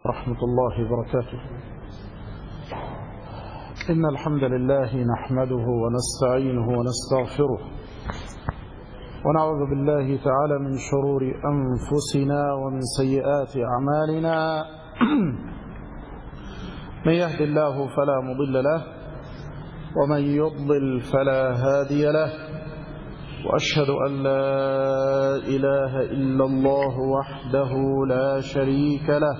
ورحمة الله وبركاته. إن الحمد لله نحمده ونستعينه ونستغفره ونعوذ بالله تعالى من شرور أنفسنا ومن سيئات أعمالنا. من يهد الله فلا مضل له ومن يضلل فلا هادي له، وأشهد أن لا إله إلا الله وحده لا شريك له،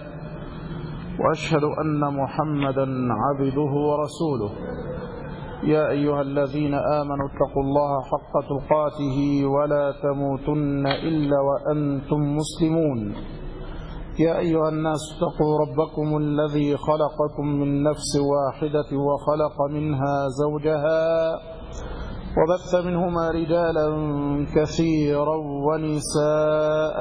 وأشهد أن محمدا عبده ورسوله. يا أيها الذين آمنوا اتقوا الله حق تقاته ولا تموتن إلا وأنتم مسلمون. يا أيها الناس اتقوا ربكم الذي خلقكم من نفس واحدة وخلق منها زوجها وبث منهما رجالا كثيرا ونساء،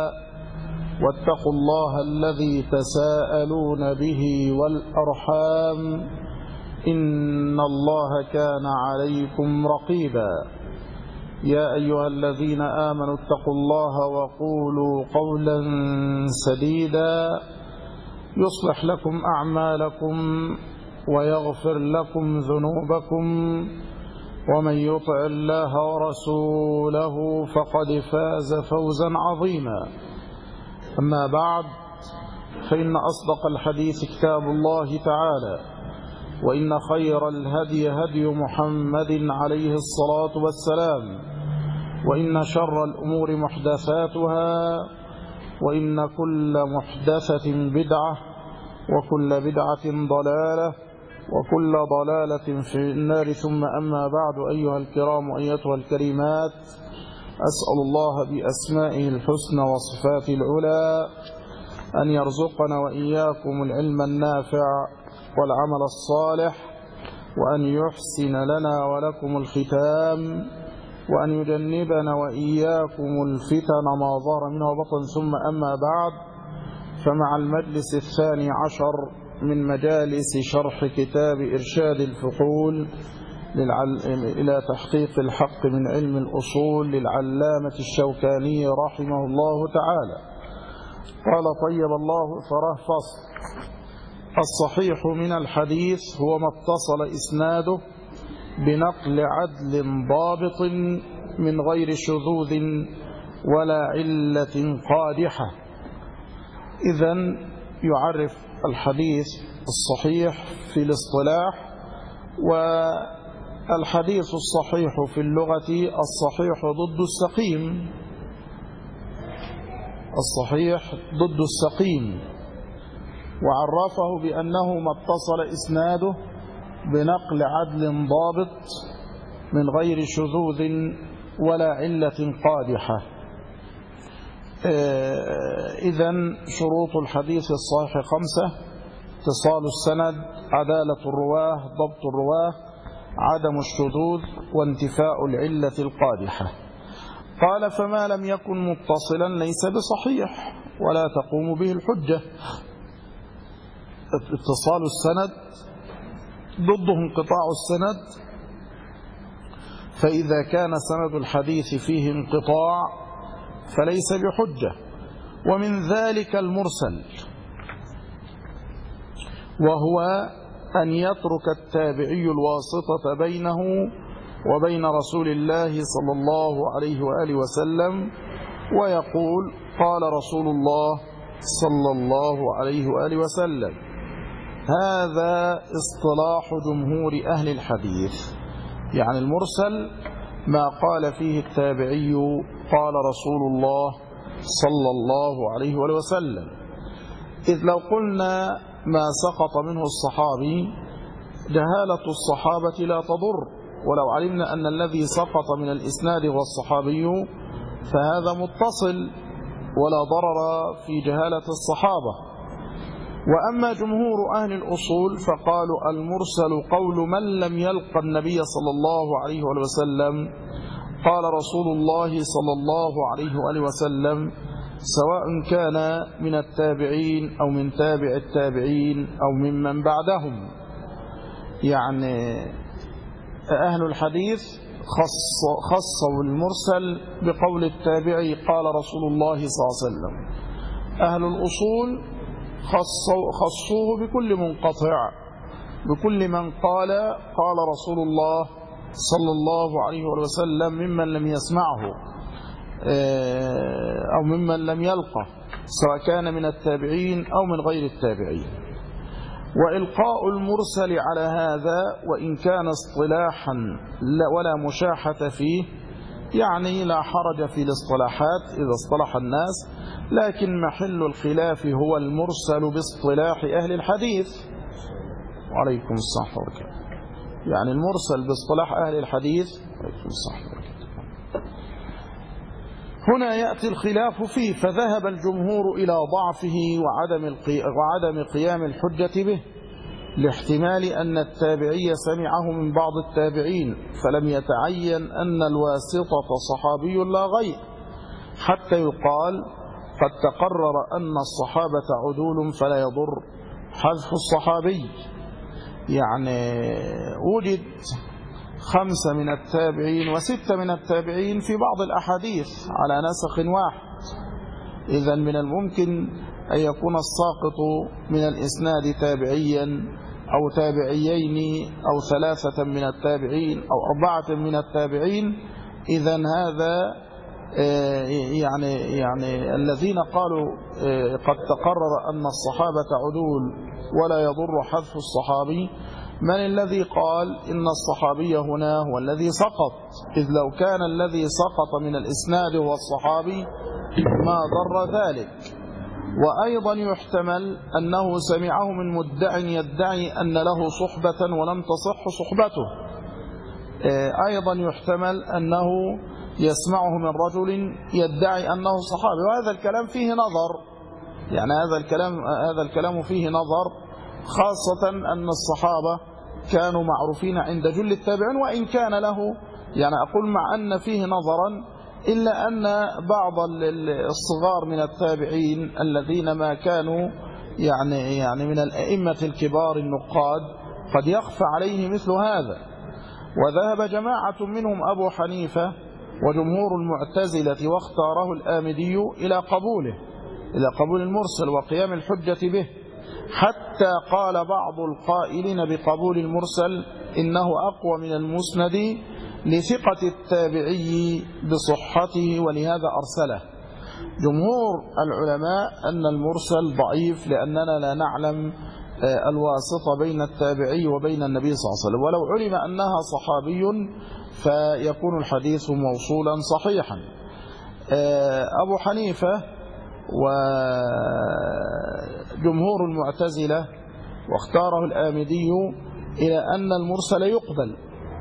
واتقوا الله الذي تساءلون به والأرحام إن الله كان عليكم رقيبا. يا أيها الذين آمنوا اتقوا الله وقولوا قولا سديدا يصلح لكم أعمالكم ويغفر لكم ذنوبكم، ومن يطع الله ورسوله فقد فاز فوزا عظيما. أما بعد، فإن أصدق الحديث كتاب الله تعالى، وإن خير الهدي هدي محمد عليه الصلاة والسلام، وإن شر الأمور محدثاتها، وإن كل محدثة بدعة، وكل بدعة ضلالة، وكل ضلالة في النار. ثم أما بعد، أيها الكرام وأيتها الكريمات، أسأل الله بأسمائه الحسنى وصفاته العلى أن يرزقنا وإياكم العلم النافع والعمل الصالح، وأن يحسن لنا ولكم الختام، وأن يجنبنا وإياكم الفتن ما ظهر منها وبطن. ثم أما بعد، فمع المجلس 12 من مجالس شرح كتاب إرشاد الفحول إلى تحقيق الحق من علم الأصول للعلامة الشوكاني رحمه الله تعالى. قال طيب الله ثراه: فصل. الصحيح من الحديث هو ما اتصل إسناده بنقل عدل ضابط من غير شذوذ ولا علة قادحة. إذن يعرف الحديث الصحيح في الاصطلاح، والحديث الصحيح في اللغة الصحيح ضد السقيم، الصحيح ضد السقيم، وعرفه بأنه ما اتصل إسناده بنقل عدل ضابط من غير شذوذ ولا علة قادحة. إذن شروط الحديث الصحيح 5: اتصال السند، عدالة الرواه، ضبط الرواه، عدم الشذوذ، وانتفاء العلة القادحة. قال: فما لم يكن متصلا ليس بصحيح ولا تقوم به الحجة. اتصال السند ضده انقطاع السند، فإذا كان سند الحديث فيه انقطاع فليس بحجة. ومن ذلك المرسل، وهو أن يترك التابعي الواسطة بينه وبين رسول الله صلى الله عليه وآله وسلم ويقول: قال رسول الله صلى الله عليه وآله وسلم. هذا اصطلاح جمهور أهل الحديث. يعني المرسل ما قال فيه التابعي قال رسول الله صلى الله عليه وآله وسلم. إذ لو قلنا ما سقط منه الصحابي، جهالة الصحابة لا تضر، ولو علمنا أن الذي سقط من الإسناد هو الصحابي فهذا متصل ولا ضرر في جهالة الصحابة. وأما جمهور أهل الأصول فقالوا: المرسل قول من لم يلق النبي صلى الله عليه وآله وسلم قال رسول الله صلى الله عليه وآله وسلم، سواء كان من التابعين أو من تابع التابعين أو ممن بعدهم. يعني أهل الحديث خصوا المرسل بقول التابعي قال رسول الله صلى الله عليه وسلم. أهل الأصول خصوه بكل منقطع، بكل من قال قال رسول الله صلى الله عليه وسلم ممن لم يسمعه أو ممن لم يلقه، سواء كان من التابعين أو من غير التابعين. وإلقاء المرسل على هذا وإن كان اصطلاحا ولا مشاحة فيه، يعني لا حرج في الاصطلاحات إذا اصطلح الناس، لكن محل الخلاف هو المرسل باصطلاح أهل الحديث. وعليكم الصحة والبركاته. يعني المرسل باصطلاح أهل الحديث. وعليكم الصحة والبركاته. هنا يأتي الخلاف فيه، فذهب الجمهور إلى ضعفه وعدم قيام الحجة به، لاحتمال أن التابعي سمعه من بعض التابعين، فلم يتعين أن الواسطة صحابي لا غير، حتى يقال قد تقرر أن الصحابة عدول فلا يضر حذف الصحابي. يعني وجد 5 من التابعين و6 من التابعين في بعض الأحاديث على نسق واحد، إذن من الممكن أن يكون الساقط من الإسناد تابعيا أو تابعيين أو 3 من التابعين أو 4 من التابعين. إذن هذا يعني الذين قالوا قد تقرر أن الصحابة عدول ولا يضر حذف الصحابي، من الذي قال إن الصحابي هنا هو الذي سقط؟ إذ لو كان الذي سقط من الإسناد هو الصحابي ما ضر ذلك. وأيضا يحتمل أنه سمعه من مدع يدعي أن له صحبة ولم تصح صحبته. أيضا يحتمل أنه يسمعه من رجل يدعي أنه صحابي، وهذا الكلام فيه نظر، يعني هذا الكلام فيه نظر، خاصة أن الصحابة كانوا معروفين عند جل التابعين، وإن كان له يعني أقول مع أن فيه نظرا، إلا أن بعض الصغار من التابعين الذين ما كانوا يعني من الأئمة الكبار النقاد قد يخفى عليه مثل هذا. وذهب جماعة منهم أبو حنيفة وجمهور المعتزلة واختاره الآمدي إلى قبول المرسل وقيام الحجة به، حتى قال بعض القائلين بقبول المرسل إنه أقوى من المسند لثقة التابعي بصحته ولهذا أرسله. جمهور العلماء أن المرسل ضعيف لأننا لا نعلم الواسطة بين التابعي وبين النبي صلى الله عليه وسلم، ولو علم أنها صحابي فيكون الحديث موصولا صحيحا. أبو حنيفة وجمهور المعتزلة واختاره الآمدي إلى أن المرسل يقبل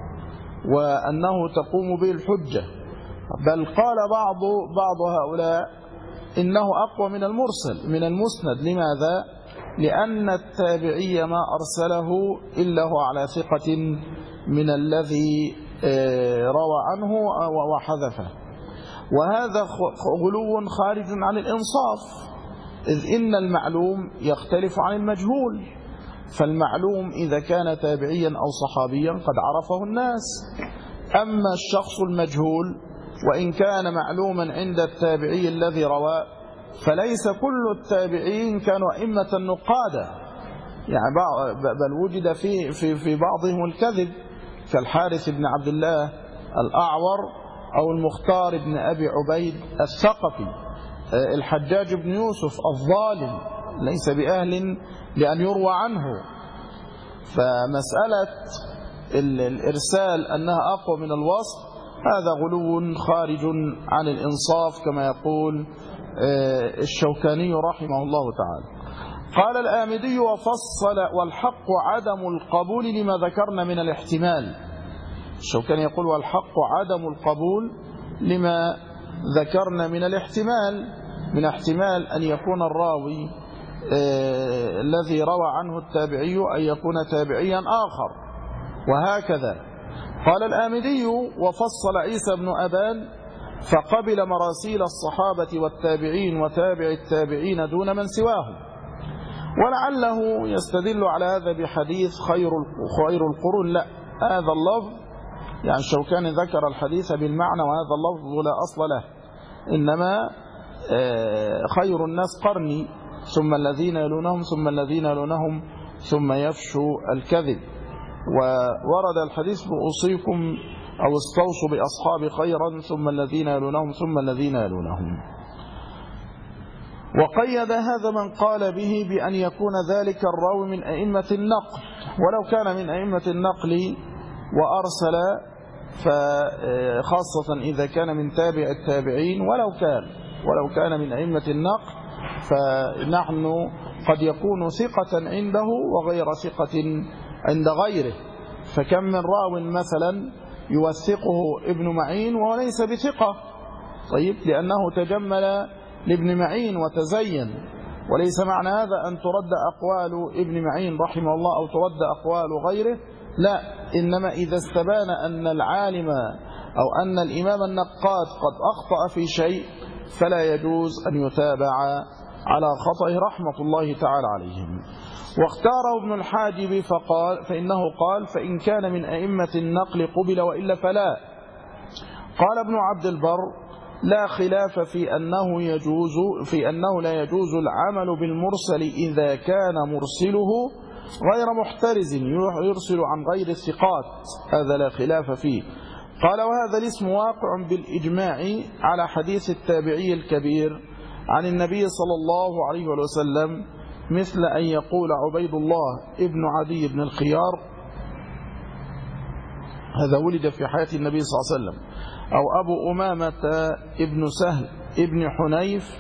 وأنه تقوم به الحجة، بل قال بعض هؤلاء إنه أقوى من المرسل من المسند. لماذا؟ لأن التابعي ما أرسله إلا هو على ثقة من الذي روى عنه وحذفه، وهذا غلو خارج عن الإنصاف، إذ إن المعلوم يختلف عن المجهول، فالمعلوم إذا كان تابعيا أو صحابيا قد عرفه الناس، أما الشخص المجهول وإن كان معلوما عند التابعي الذي روى فليس كل التابعين كانوا أئمة نقادة، يعني بل وجد في بعضهم الكذب كالحارث بن عبد الله الأعور أو المختار بن أبي عبيد الثقفي، الحجاج بن يوسف الظالم ليس بأهل لأن يروى عنه. فمسألة الإرسال أنها أقوى من الوصف هذا غلو خارج عن الإنصاف كما يقول الشوكاني رحمه الله تعالى. قال الآمدي وفصل والحق عدم القبول لما ذكرنا من الاحتمال. الشوكاني يقول والحق عدم القبول لما ذكرنا من الاحتمال، من احتمال أن يكون الراوي الذي روى عنه التابعي أن يكون تابعيا آخر، وهكذا. قال الآمدي وفصل عيسى بن أبان فقبل مراسيل الصحابة والتابعين وتابع التابعين دون من سواهم، ولعله يستدل على هذا بحديث خير القرون. لا، هذا اللفظ يعني الشوكاني ذكر الحديث بالمعنى وهذا اللفظ لا أصل له، إنما خير الناس قرني، ثم الذين يلونهم ثم الذين يلونهم ثم يفشو الكذب. وورد الحديث بأوصيكم أو استوصوا بأصحاب خيرا ثم الذين يلونهم ثم الذين يلونهم. وقيد هذا من قال به بأن يكون ذلك الراوي من أئمة النقل، ولو كان من أئمة النقل وأرسل فخاصة إذا كان من تابع التابعين، ولو كان من أئمة النقل فنحن قد يكون ثقة عنده وغير ثقة عند غيره. فكم من راو مثلا يوثقه ابن معين وهو ليس بثقة، طيب لأنه تجمل لابن معين وتزين. وليس معنى هذا أن ترد أقوال ابن معين رحمه الله أو ترد أقوال غيره، لا، إنما إذا استبان أن العالم أو أن الإمام النقاد قد أخطأ في شيء فلا يجوز أن يتابع على خطئه رحمة الله تعالى عليهم. واختاره ابن الحاجب فإنه قال فإن كان من أئمة النقل قبل وإلا فلا. قال ابن عبد البر لا خلاف في أنه لا يجوز العمل بالمرسل إذا كان مرسله غير محترز يرسل عن غير الثقات، هذا لا خلاف فيه. قال وهذا الاسم واقع بالإجماع على حديث التابعي الكبير عن النبي صلى الله عليه وسلم، مثل أن يقول عبيد الله ابن عدي بن الخيار هذا ولد في حياة النبي صلى الله عليه وسلم، أو أبو أمامة ابن سهل ابن حنيف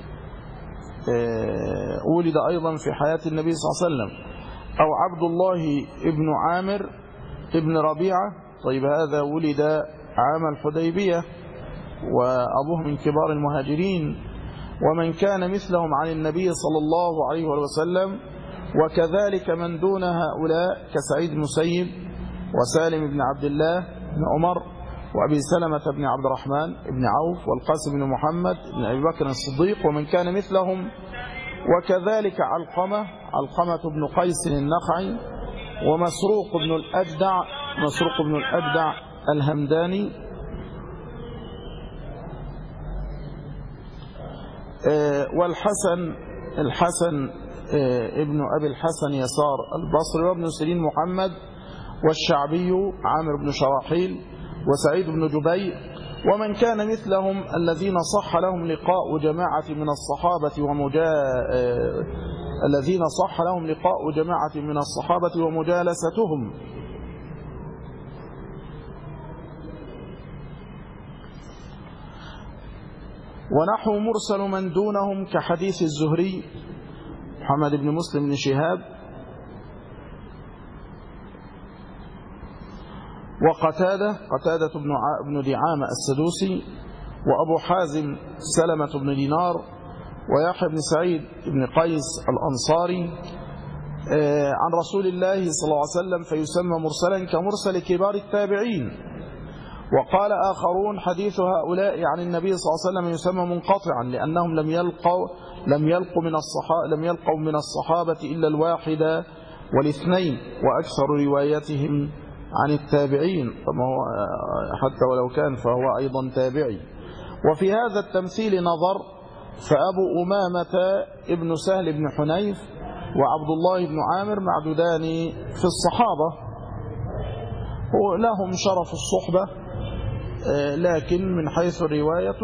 ولد أيضا في حياة النبي صلى الله عليه وسلم، أو عبد الله ابن عامر ابن ربيعة، طيب هذا ولد عام الحديبية وأبوه من كبار المهاجرين، ومن كان مثلهم عن النبي صلى الله عليه وسلم، وكذلك من دون هؤلاء كسعيد بن مسيب وسالم بن عبد الله بن عمر وأبي سلمة بن عبد الرحمن بن عوف والقاسم بن محمد بن أبي بكر الصديق ومن كان مثلهم، وكذلك علقمة بن قيس النخعي ومسروق بن الأجدع الهمداني، والحسن ابن أبي الحسن يسار البصري، وابن سيرين محمد، والشعبي عامر بن شراحيل، وسعيد بن جبير، ومن كان مثلهم الذين صح لهم لقاء جماعة من الصحابة ومجالستهم. ونحو مرسل من دونهم كحديث الزهري محمد بن مسلم بن شهاب، وقتادة بن دعامة السدوسي، وأبو حازم سلمة بن دينار، ويحيى بن سعيد بن قيس الأنصاري عن رسول الله صلى الله عليه وسلم فيسمى مرسلا كمرسل كبار التابعين. وقال آخرون حديث هؤلاء عن النبي صلى الله عليه وسلم يسمى منقطعا لأنهم لم يلقوا من الصحابة إلا الواحد والاثنين، وأكثر رواياتهم عن التابعين، حتى ولو كان فهو أيضا تابعي. وفي هذا التمثيل نظر، فأبو أمامة ابن سهل بن حنيف وعبد الله بن عامر معدودان في الصحابة لهم شرف الصحبة، لكن من حيث الرواية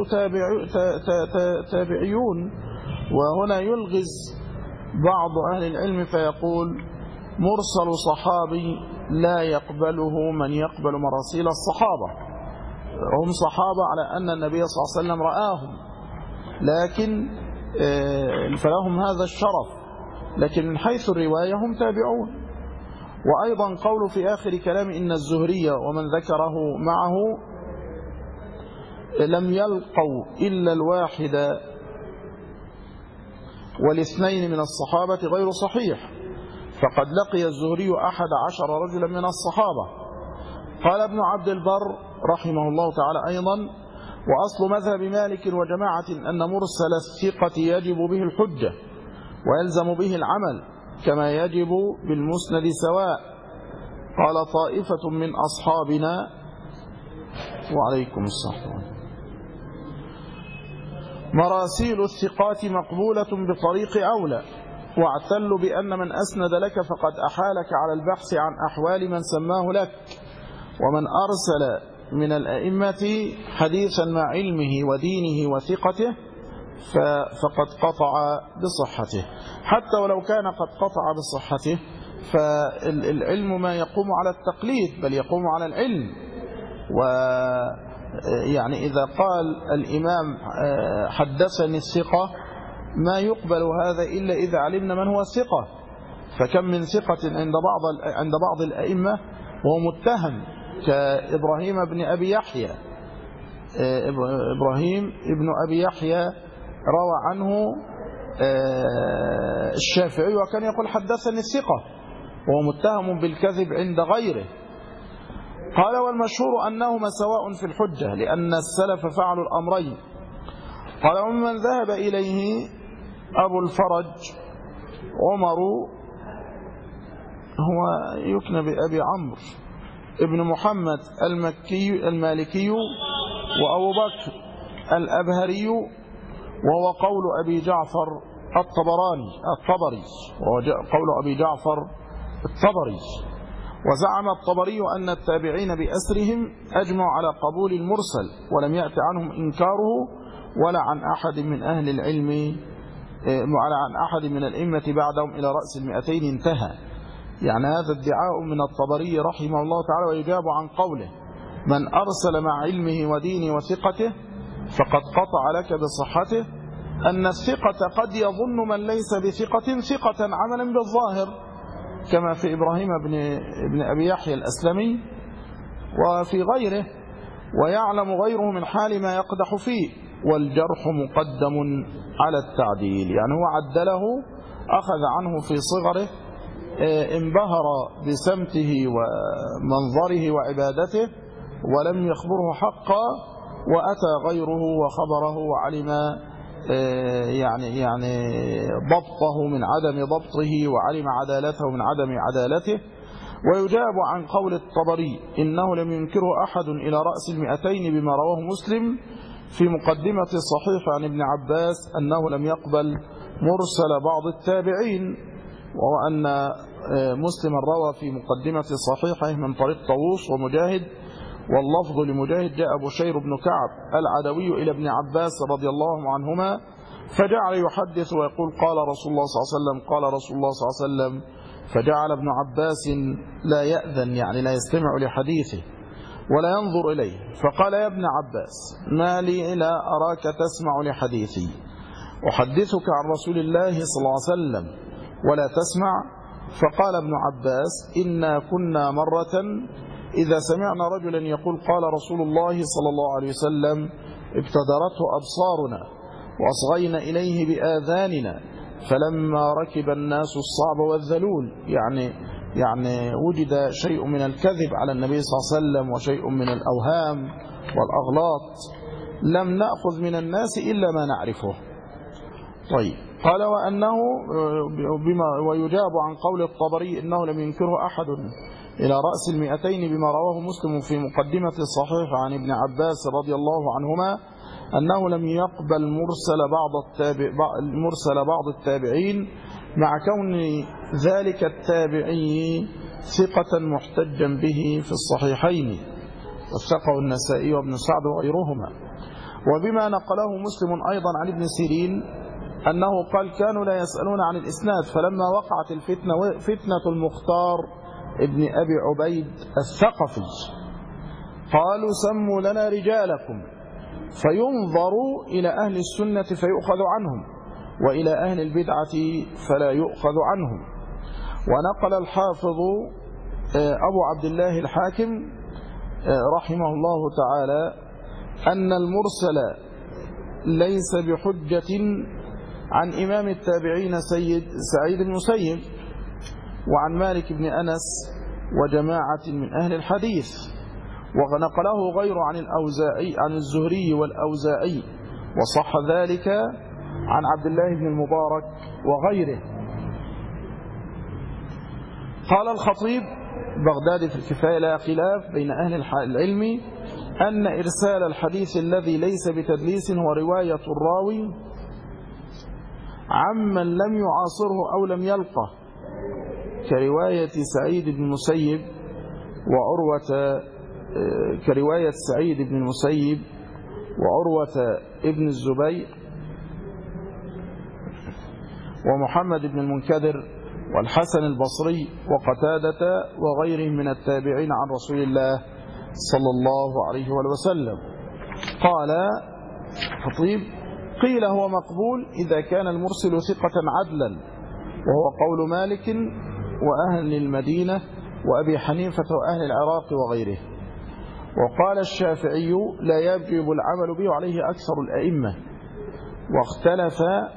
تابعيون. وهنا يلغز بعض أهل العلم فيقول مرسل صحابي لا يقبله من يقبل مراسيل الصحابة، هم صحابة على أن النبي صلى الله عليه وسلم رآهم، لكن فلهم هذا الشرف، لكن من حيث الرواية هم تابعون. وأيضا قول في آخر كلام إن الزهري ومن ذكره معه لم يلقوا إلا الواحد والاثنين من الصحابة غير صحيح، فقد لقي الزهري 11 رجلا من الصحابة. قال ابن عبد البر رحمه الله تعالى أيضا وأصل مذهب مالك وجماعة أن مرسل الثقة يجب به الحجة ويلزم به العمل كما يجب بالمسند سواء. قال طائفة من أصحابنا وعليكم السلام مراسيل الثقات مقبولة بطريق أولى، واعتلوا بأن من أسند لك فقد أحالك على البحث عن أحوال من سماه لك، ومن أرسل من الأئمة حديثا مع علمه ودينه وثقته فقد قطع بصحته، حتى ولو كان قد قطع بصحته فالعلم ما يقوم على التقليد بل يقوم على العلم. ويعني إذا قال الإمام حدثني الثقة ما يقبل هذا إلا إذا علمنا من هو الثقة، فكم من ثقة عند بعض الأئمة وهو متهم كإبراهيم بن أبي يحيى. إبراهيم بن أبي يحيى روى عنه الشافعي وكان يقول حدثني الثقة وهو متهم بالكذب عند غيره. قال والمشهور أنهما سواء في الحجة لأن السلف فعلوا الأمرين. قال ومن ذهب إليه أبو الفرج عمر هو يكنى بأبي عمرو ابن محمد المالكي وأبو بكر الأبهري، وهو قول أبي جعفر الطبري، وهو قول أبي جعفر الطبري. وزعم الطبري أن التابعين بأسرهم أجمعوا على قبول المرسل ولم يأت عنهم إنكاره ولا عن أحد من أهل العلم ولا عن أحد من الأئمة بعدهم إلى رأس 200 انتهى. يعني هذا ادعاء من الطبري رحمه الله تعالى، ويجاب عن قوله من أرسل مع علمه ودينه وثقته فقد قطع لك بصحته، أن الثقة قد يظن من ليس بثقة ثقة عملا بالظاهر كما في إبراهيم بن أبي يحيى الأسلمي وفي غيره، ويعلم غيره من حال ما يقدح فيه، والجرح مقدم على التعديل. يعني هو عدله أخذ عنه في صغره، انبهر بسمته ومنظره وعبادته ولم يخبره حقا، وأتى غيره وخبره وعلم يعني ضبطه من عدم ضبطه وعلم عدالته من عدم عدالته. ويجاب عن قول الطبري إنه لم ينكره أحد إلى رأس 200 بما رواه مسلم في مقدمة الصحيح عن ابن عباس أنه لم يقبل مرسل بعض التابعين، وهو أن مسلم روى في مقدمة صحيحه من طريق طاووس ومجاهد، واللفظ لمجاهد جاء بشير بن كعب العدوي إلى ابن عباس رضي الله عنهما فجعل يحدث ويقول قال رسول الله صلى الله عليه وسلم قال رسول الله صلى الله عليه وسلم، فجعل ابن عباس لا يأذن يعني لا يستمع لحديثه ولا ينظر إليه، فقال يا ابن عباس ما لي لا أراك تسمع لحديثي أحدثك عن رسول الله صلى الله عليه وسلم ولا تسمع؟ فقال ابن عباس إنا كنا مرة إذا سمعنا رجلا يقول قال رسول الله صلى الله عليه وسلم ابتدرته أبصارنا وأصغينا إليه بآذاننا، فلما ركب الناس الصعب والذلول يعني وجد شيء من الكذب على النبي صلى الله عليه وسلم وشيء من الأوهام والأغلاط لم نأخذ من الناس إلا ما نعرفه. طيب قال وأنه ويجاب عن قول الطبري إنه لم ينكره أحد إلى رأس 200 بما رواه مسلم في مقدمة الصحيح عن ابن عباس رضي الله عنهما أنه لم يقبل مرسل بعض التابعين مع كون ذلك التابعي ثقة محتجا به في الصحيحين وثقه النسائي وابن سعد وغيرهما. وبما نقله مسلم أيضا عن ابن سيرين أنه قال كانوا لا يسألون عن الإسناد، فلما وقعت فتنة المختار ابن أبي عبيد الثقفي قالوا سموا لنا رجالكم، فينظر إلى أهل السنة فيؤخذ عنهم وإلى أهل البدعة فلا يؤخذ عنهم. ونقل الحافظ أبو عبد الله الحاكم رحمه الله تعالى أن المرسل ليس بحجة عن إمام التابعين سعيد المسيب وعن مالك بن أنس وجماعة من أهل الحديث. ونقله غير عن الأوزاعي عن الزهري والأوزاعي وصح ذلك عن عبد الله بن المبارك وغيره. قال الخطيب بغدادي في الكفاية لا خلاف بين أهل العلم أن إرسال الحديث الذي ليس بتدليس هو رواية الراوي عمن لم يعاصره أو لم يلقه، كرواية سعيد بن المسيب وعروة، كرواية سعيد بن المسيب وعروة ابن الزبير ومحمد بن المنكدر والحسن البصري وقتادة وغيرهم من التابعين عن رسول الله صلى الله عليه وسلم. قال خطيب: قيل هو مقبول إذا كان المرسل ثقة عدلا، وهو قول مالك وأهل المدينة وأبي حنيفة وأهل العراق وغيره. وقال الشافعي: لا يجب العمل به عليه أكثر الأئمة. واختلف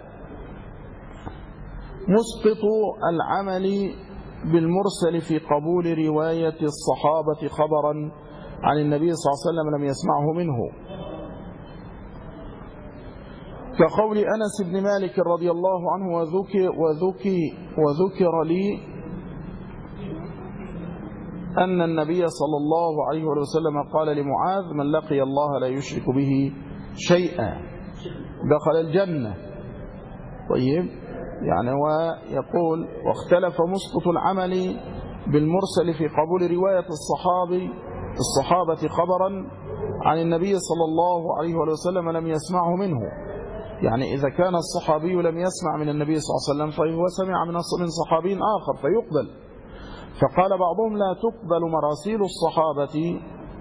مسقط العمل بالمرسل في قبول رواية الصحابة خبرا عن النبي صلى الله عليه وسلم لم يسمعه منه، كقول أنس بن مالك رضي الله عنه: وذكر لي أن النبي صلى الله عليه وسلم قال لمعاذ: من لقي الله لا يشرك به شيئا دخل الجنة. طيب، يعني ويقول: واختلف مسقط العمل بالمرسل في قبول رواية الصحابة خبرا عن النبي صلى الله عليه وسلم لم يسمعه منه، يعني إذا كان الصحابي لم يسمع من النبي صلى الله عليه وسلم فهو سمع من صحابي آخر فيقبل. فقال بعضهم: لا تقبل مراسيل الصحابة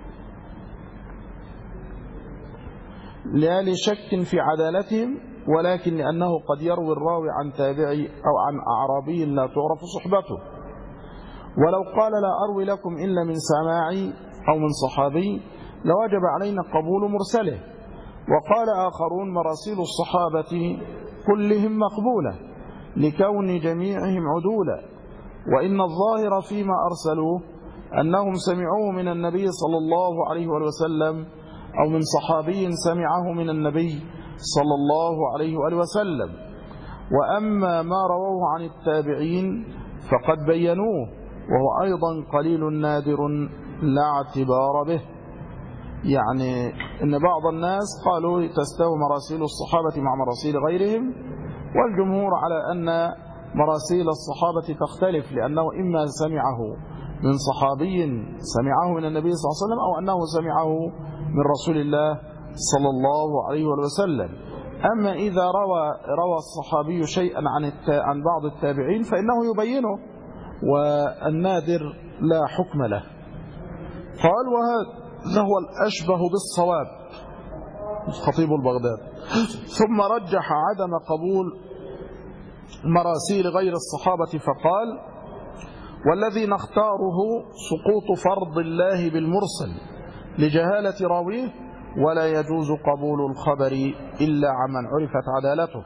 لا لشك في عدالتهم، ولكن لأنه قد يروي الراوي عن تابعي أو عن أعرابي لا تعرف صحبته. ولو قال: لا أروي لكم إلا من سماعي أو من صحابي، لوجب علينا قبول مرسله. وقال آخرون: مراسيل الصحابة كلهم مقبولة لكون جميعهم عدولا، وإن الظاهر فيما أرسلوه أنهم سمعوه من النبي صلى الله عليه وسلم أو من صحابي سمعه من النبي صلى الله عليه وسلم. وأما ما رووه عن التابعين فقد بينوه، وهو أيضا قليل نادر لا اعتبار به. يعني إن بعض الناس قالوا تستوي مراسيل الصحابة مع مراسيل غيرهم، والجمهور على أن مراسيل الصحابة تختلف، لأنه إما سمعه من صحابي سمعه من النبي صلى الله عليه وسلم، أو أنه سمعه من رسول الله صلى الله عليه وسلم. أما إذا روى الصحابي شيئا عن بعض التابعين فإنه يبينه، والنادر لا حكم له. قال: وهذا هو الأشبه بالصواب، خطيب البغداد. ثم رجح عدم قبول مراسيل غير الصحابة فقال: والذي نختاره سقوط فرض الله بالمرسل لجهالة راويه، ولا يجوز قبول الخبر إلا عمن عرفت عدالته.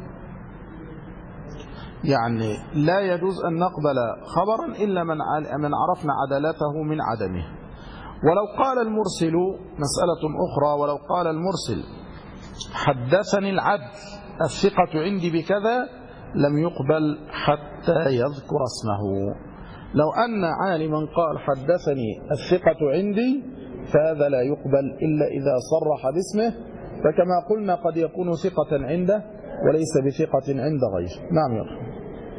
يعني لا يجوز أن نقبل خبرا إلا من عرفنا عدالته من عدمه. ولو قال المرسل، مسألة أخرى، ولو قال المرسل: حدثني العدل الثقة عندي بكذا، لم يقبل حتى يذكر اسمه. لو أن عالما قال: حدثني الثقة عندي، فهذا لا يقبل إلا إذا صرح باسمه، فكما قلنا قد يكون ثقة عنده وليس بثقة عند غيره. نعم يا رب.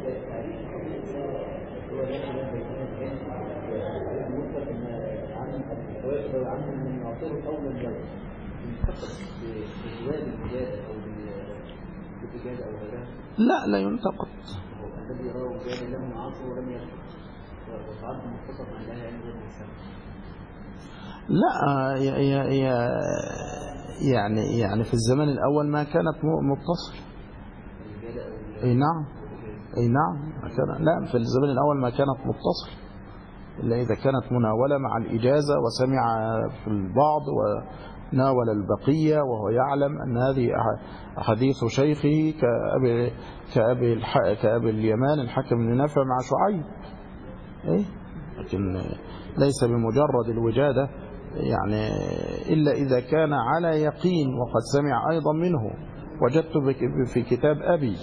لا ينتقد. لا يعني في الزمن الأول ما كانت متصل. أي نعم لا، في الزمن الأول ما كانت متصل إلا إذا كانت مناولة مع الإجازة وسمع في البعض وناول البقية وهو يعلم أن هذه حديث شيخه كأبي اليمان الحكم بن نافع مع شعيب. لكن ليس بمجرد الوجادة، يعني إلا إذا كان على يقين وقد سمع أيضا منه. وجدت في كتاب أبي.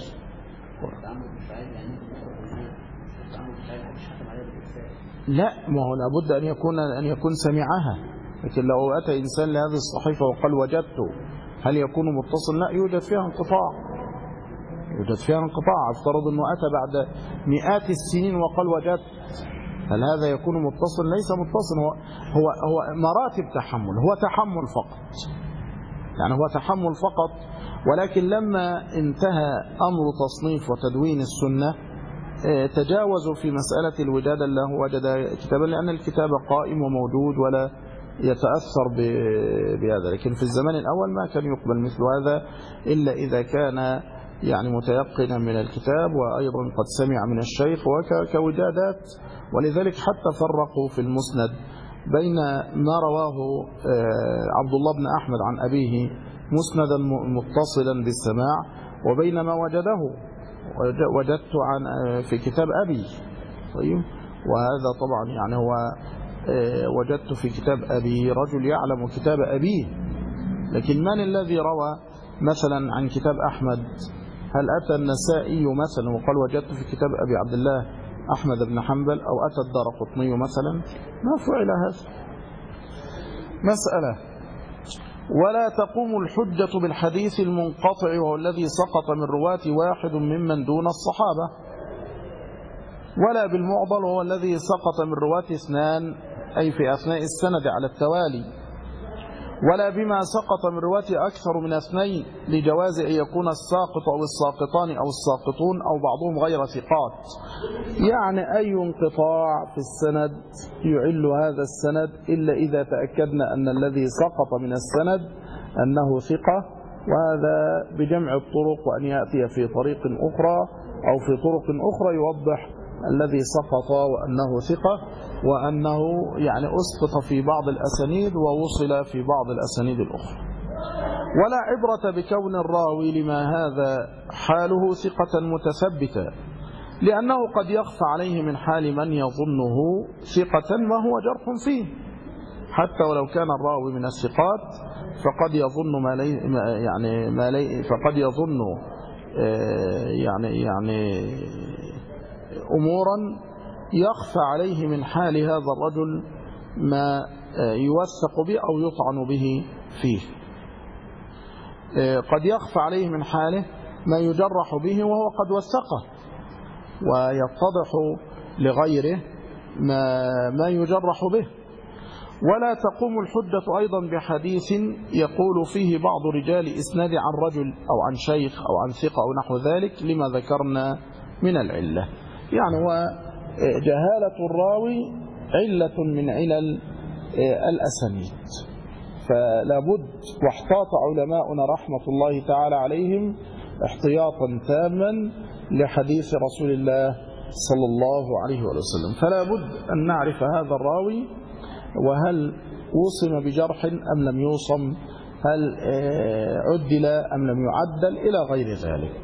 لا، ما هو لابد أن يكون سمعها. لكن لو أتى إنسان لهذه الصحيفة وقال: وجدت، هل يكون متصل؟ لا، يوجد فيها انقطاع. يوجد فيها انقطاع. افترض أنه أتى بعد مئات السنين وقال وجدت، هل هذا يكون متصل؟ ليس متصل، هو مراتب تحمل، هو تحمل فقط، يعني هو تحمل فقط. ولكن لما انتهى أمر تصنيف وتدوين السنة تجاوزوا في مسألة الوجادة اللي هو وجد كتابا، لأن الكتاب قائم وموجود ولا يتأثر بهذا. لكن في الزمان الأول ما كان يقبل مثل هذا إلا إذا كان يعني متيقنا من الكتاب وأيضا قد سمع من الشيخ وكوجادات. ولذلك حتى فرقوا في المسند بين ما رواه عبد الله بن أحمد عن أبيه مسندا متصلا بالسماع، وبين ما وجدت في كتاب أبي. طيب، وهذا طبعا يعني هو وجدت في كتاب أبي، رجل يعلم كتاب أبيه، لكن من الذي روى مثلا عن كتاب أحمد؟ هل أتى النسائي مثلا وقال وجدت في كتاب أبي عبد الله أحمد بن حنبل، أو أتى الدارقطني مثلا؟ ما فعل هذا. مسألة: ولا تقوم الحجة بالحديث المنقطع وهو الذي سقط من رواة واحد ممن دون الصحابة، ولا بالمعضل وهو الذي سقط من رواة اثنان أي في أثناء السند على التوالي، ولا بما سقط من رواة أكثر من اثنين لجواز أن يكون الساقط أو الساقطان أو الساقطون أو بعضهم غير ثقات. يعني أي انقطاع في السند يعل هذا السند إلا إذا تأكدنا أن الذي سقط من السند أنه ثقة، وهذا بجمع الطرق، وأن يأتي في طريق أخرى أو في طرق أخرى يوضح الذي سقط وأنه ثقة، وأنه يعني أسقط في بعض الأسانيد ووصل في بعض الأسانيد الأخرى. ولا عبرة بكون الراوي لما هذا حاله ثقة متثبتا، لأنه قد يخفى عليه من حال من يظنه ثقة ما هو جرح فيه، حتى ولو كان الراوي من الثقات فقد يظن فقد يظن يعني أمورا يخفى عليه من حال هذا الرجل ما يوثق به أو يطعن به فيه. قد يخفى عليه من حاله ما يجرح به وهو قد وثقه، ويتضح لغيره ما يجرح به. ولا تقوم الحجة أيضا بحديث يقول فيه بعض رجال إسناد عن رجل أو عن شيخ أو عن ثقة أو نحو ذلك لما ذكرنا من العلة. يعني وجهالة الراوي علة من علل الأسانيد، فلا بد، واحتاط علماؤنا رحمة الله تعالى عليهم احتياطا تاما لحديث رسول الله صلى الله عليه وسلم. فلا بد أن نعرف هذا الراوي، وهل وصم بجرح أم لم يوصم، هل عدل أم لم يعدل، إلى غير ذلك.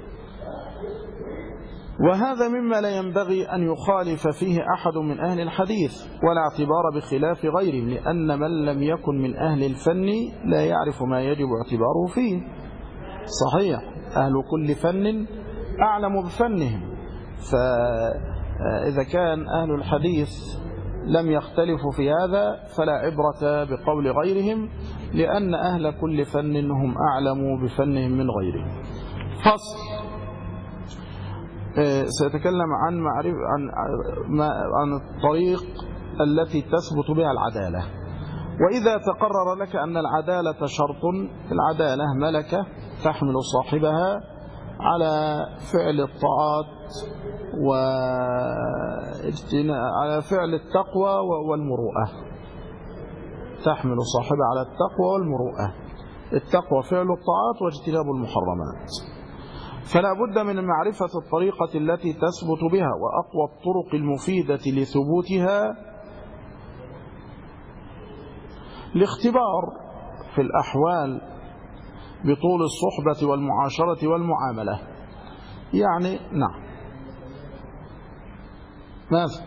وهذا مما لا ينبغي أن يخالف فيه أحد من أهل الحديث، ولا اعتبار بخلاف غيرهم، لأن من لم يكن من أهل الفن لا يعرف ما يجب اعتباره فيه. صحيح، أهل كل فن أعلم بفنهم، فإذا كان أهل الحديث لم يختلفوا في هذا فلا عبرة بقول غيرهم، لأن أهل كل فن هم أعلم بفنهم من غيرهم. فصل: سيتكلم عن الطريق التي تثبت بها العدالة. وإذا تقرر لك أن العدالة شرط، العدالة ملكة تحمل صاحبها على فعل الطاعات على فعل التقوى والمروءة، تحمل صاحبها على التقوى والمروءة. التقوى فعل الطاعات واجتناب المحرمات. فلا بد من معرفة الطريقة التي تثبت بها، وأقوى الطرق المفيدة لثبوتها الاختبار في الأحوال بطول الصحبة والمعاشرة والمعاملة. يعني نعم، ماذا؟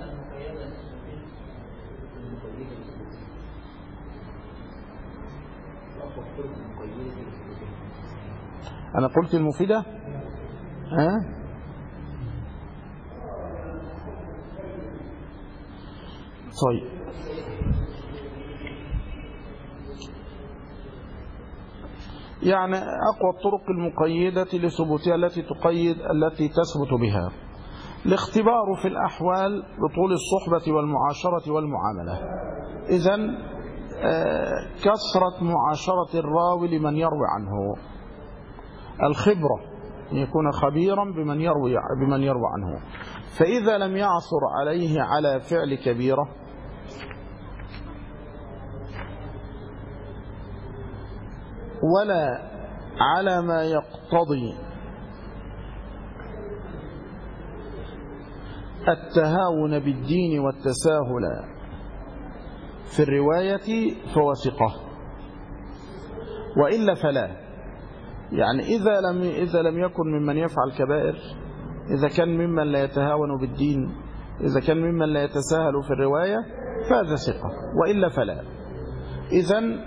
أنا قلت المفيدة؟ طيب، يعني أقوى الطرق المقيدة لثبوتها التي تثبت بها الاختبار في الأحوال بطول الصحبة والمعاشرة والمعاملة. إذن كثرة معاشرة الراوي لمن يروي عنه، الخبرة أن يكون خبيرا بمن يروي عنه، فإذا لم يعثر عليه على فعل كبيرة ولا على ما يقتضي التهاون بالدين والتساهل في الرواية فهو ثقة، وإلا فلا. يعني إذا لم يكن ممن يفعل كبائر، إذا كان ممن لا يتهاون بالدين، إذا كان ممن لا يتساهل في الرواية فهذا ثقة، وإلا فلا. إذن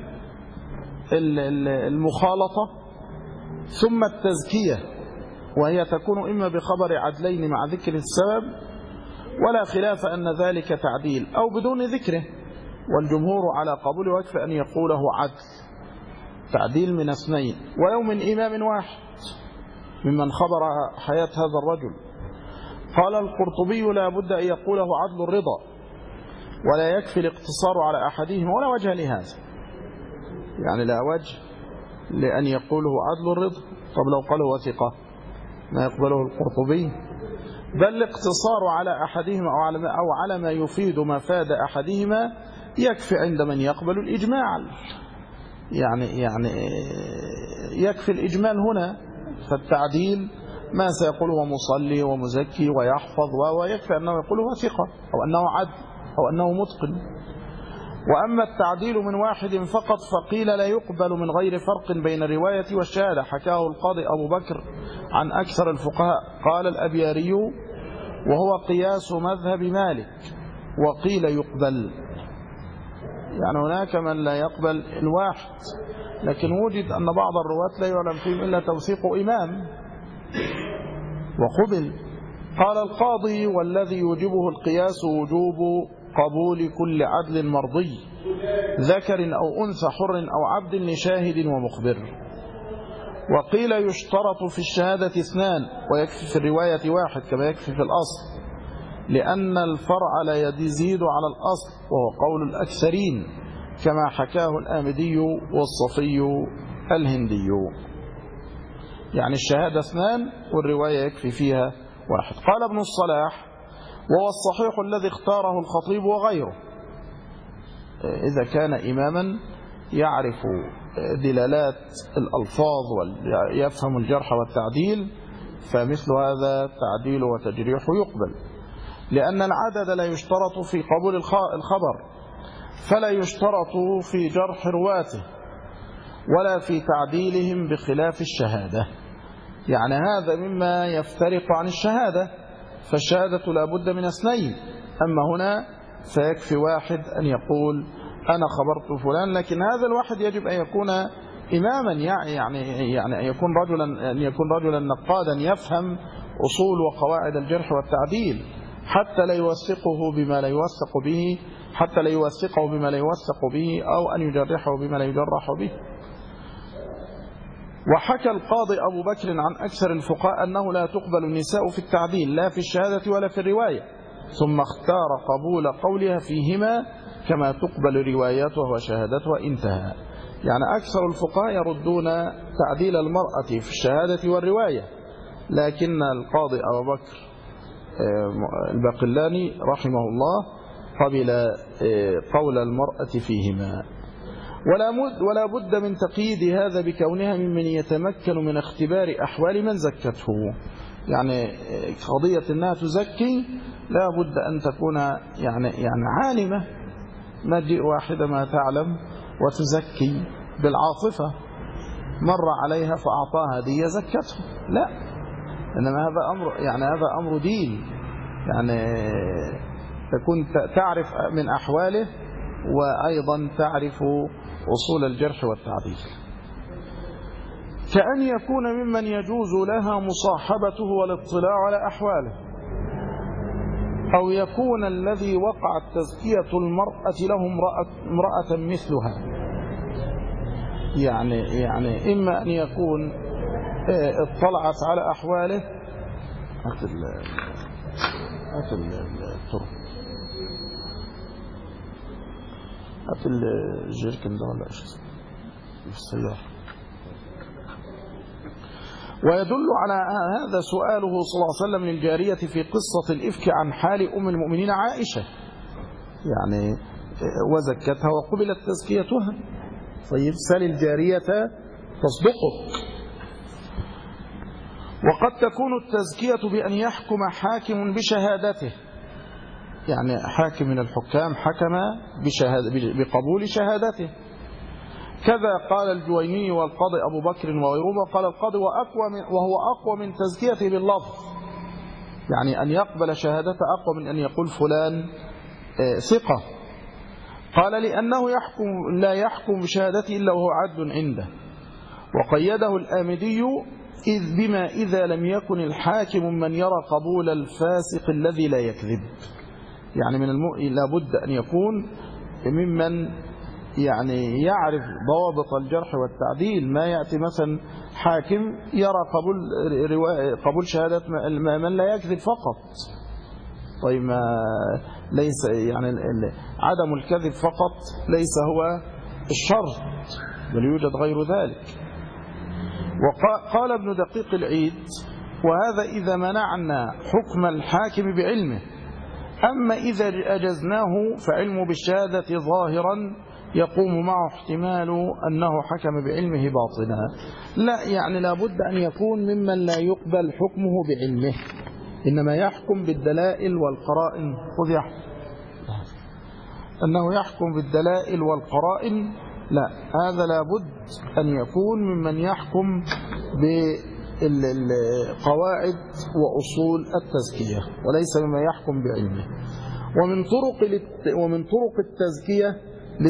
المخالطة ثم التزكية، وهي تكون إما بخبر عدلين مع ذكر السبب، ولا خلاف أن ذلك تعديل أو بدون ذكره، والجمهور على قبول ويكفي أن يقوله عدل، تعديل من اثنين ولو من إمام واحد ممن خبر حياة هذا الرجل. قال القرطبي لا بد أن يقوله عدل الرضا، ولا يكفي الاقتصار على أحدهما ولا وجه لهذا، يعني لا وجه لأن يقوله عدل الرضا. طب لو قاله ثقة ما يقبله القرطبي، بل الاقتصار على أحدهما أو على ما يفيد مفاد أحدهما يكفي عند من يقبل الإجماع، يعني يكفي الإجمال هنا. فالتعديل ما سيقوله هو مصلي ومزكي ويحفظ، ويكفي أنه يقوله ثقة أو أنه عدل أو أنه متقن. وأما التعديل من واحد فقط فقيل لا يقبل من غير فرق بين الرواية والشهادة، حكاه القاضي أبو بكر عن أكثر الفقهاء. قال الأبياري وهو قياس مذهب مالك، وقيل يقبل. يعني هناك من لا يقبل الواحد، لكن وجد أن بعض الرواة لا يعلم فيهم إلا توثيق إمام وقبل. قال القاضي والذي يوجبه القياس وجوب قبول كل عدل مرضي ذكر أو أنثى حر أو عبد لشاهد ومخبر. وقيل يشترط في الشهادة اثنان ويكفي في الرواية واحد كما يكفي في الأصل، لأن الفرع لا يزيد على الأصل، وهو قول الأكثرين كما حكاه الآمدي والصفي الهندي. يعني الشهادة اثنان والرواية يكفي فيها واحد. قال ابن الصلاح وهو الصحيح الذي اختاره الخطيب وغيره، إذا كان إماما يعرف دلالات الألفاظ ويفهم الجرح والتعديل، فمثل هذا تعديل وتجريح يقبل، لأن العدد لا يشترط في قبول الخبر، فلا يشترط في جرح رواته ولا في تعديلهم بخلاف الشهادة. يعني هذا مما يفترق عن الشهادة، فالشهادة لا بد من اثنين، أما هنا فيكفي واحد أن يقول أنا خبرت فلان، لكن هذا الواحد يجب أن يكون إماما، يعني أن يكون رجلا نقادا يفهم أصول وقواعد الجرح والتعديل، حتى لا يوثقه بما لا يوثق به أو أن يجرحه بما لا يجرح به. وحكى القاضي أبو بكر عن أكثر الفقهاء أنه لا تقبل النساء في التعديل لا في الشهادة ولا في الرواية، ثم اختار قبول قولها فيهما كما تقبل رواياتها وشهادتها، انتهى. يعني أكثر الفقهاء يردون تعديل المرأة في الشهادة والرواية، لكن القاضي أبو بكر الباقلاني رحمه الله قبل قول المرأة فيهما. ولا بد من تقييد هذا بكونها ممن يتمكن من اختبار أحوال من زكته. يعني قضية أنها تزكي لا بد أن تكون يعني عالمة، ما تجيء واحدة ما تعلم وتزكي بالعاطفة، مر عليها فأعطاها هدية زكته، لا، إنما هذا أمر دين، يعني تكون تعرف من أحواله وأيضا تعرف أصول الجرح والتعديل. كأن يكون ممن يجوز لها مصاحبته والاطلاع على أحواله، أو يكون الذي وقعت تزكية المرأة له امرأة مثلها، يعني إما أن يكون اطلعت على أحواله. هات الطرق، هات الجيركن ده ولا ايش في السيارة. ويدل على هذا سؤاله صلى الله عليه وسلم للجارية في قصة الإفك عن حال أم المؤمنين عائشة، يعني وزكتها وقبلت تزكيتها. طيب سل الجارية تصدقك. وقد تكون التزكية بأن يحكم حاكم بشهادته، يعني حاكم من الحكام حكم بقبول شهادته. كذا قال الجويني والقاضي أبو بكر وغيرهما، قال القاضي وهو أقوى من تزكيته باللفظ، يعني أن يقبل شهادته أقوى من أن يقول فلان ثقة. قال لأنه لا يحكم بشهادته إلا وهو عدل عنده. وقيده الآمدي بما إذا لم يكن الحاكم من يرى قبول الفاسق الذي لا يكذب، يعني من لابد أن يكون ممن يعني يعرف ضوابط الجرح والتعديل. ما يأتي مثلا حاكم يرى قبول شهادة من لا يكذب فقط. طيب ما ليس يعني عدم الكذب فقط ليس هو الشرط، بل يوجد غير ذلك. وقال ابن دقيق العيد: وهذا إذا منعنا حكم الحاكم بعلمه، أما إذا أجزناه فعلمه بالشهادة ظاهرا يقوم معه احتمال أنه حكم بعلمه باطنا. لا، يعني لابد أن يكون ممن لا يقبل حكمه بعلمه، إنما يحكم بالدلائل والقرائن. خذ يحكم أنه يحكم بالدلائل والقرائن، لا، هذا لابد أن يكون ممن يحكم بالقواعد وأصول التزكية وليس مما يحكم بعلمه. ومن طرق التزكية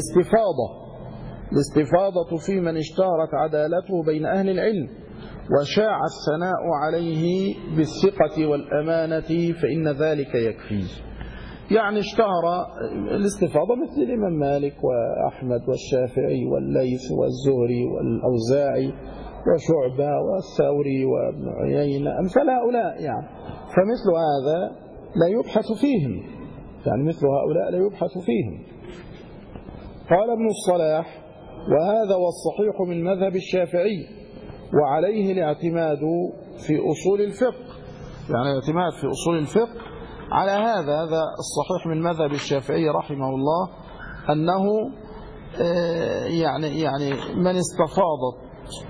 الاستفاضة في من اشتهرت عدالته بين أهل العلم وشاع الثناء عليه بالثقة والأمانة، فإن ذلك يكفي. يعني اشتهر الاستفاضة مثل الإمام مالك وأحمد والشافعي والليث والزهري والأوزاعي وشعبة والثوري وابن عيينة، أمثال هؤلاء يعني. فمثل هذا لا يبحث فيهم، يعني مثل هؤلاء لا يبحث فيهم. قال ابن الصلاح: وهذا والصحيح من مذهب الشافعي، وعليه الاعتماد في أصول الفقه. يعني الاعتماد في أصول الفقه على هذا الصحيح من مذهب الشافعي رحمه الله، أنه يعني من استفاضت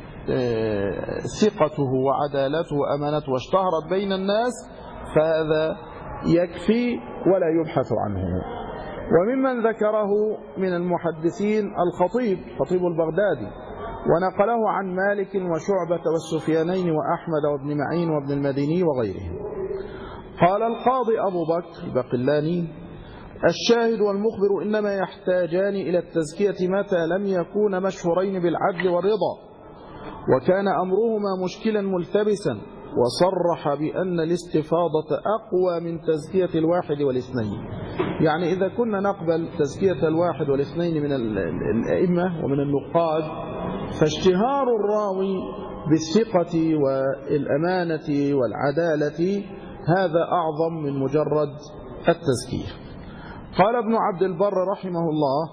ثقته وعدالته وأمانته واشتهرت بين الناس فهذا يكفي ولا يبحث عنه. وممن ذكره من المحدثين خطيب البغدادي، ونقله عن مالك وشعبة والسفيانين وأحمد وابن معين وابن المديني وغيرهم. قال القاضي أبو بكر الباقلاني: الشاهد والمخبر إنما يحتاجان إلى التزكية متى لم يكون مشهورين بالعدل والرضا، وكان أمرهما مشكلا ملتبسا، وصرح بأن الاستفاضة أقوى من تزكية الواحد والاثنين. يعني إذا كنا نقبل تزكية الواحد والاثنين من الأئمة ومن النقاد، فاشتهار الراوي بالثقة والأمانة والعدالة هذا أعظم من مجرد التزكية. قال ابن عبد البر رحمه الله: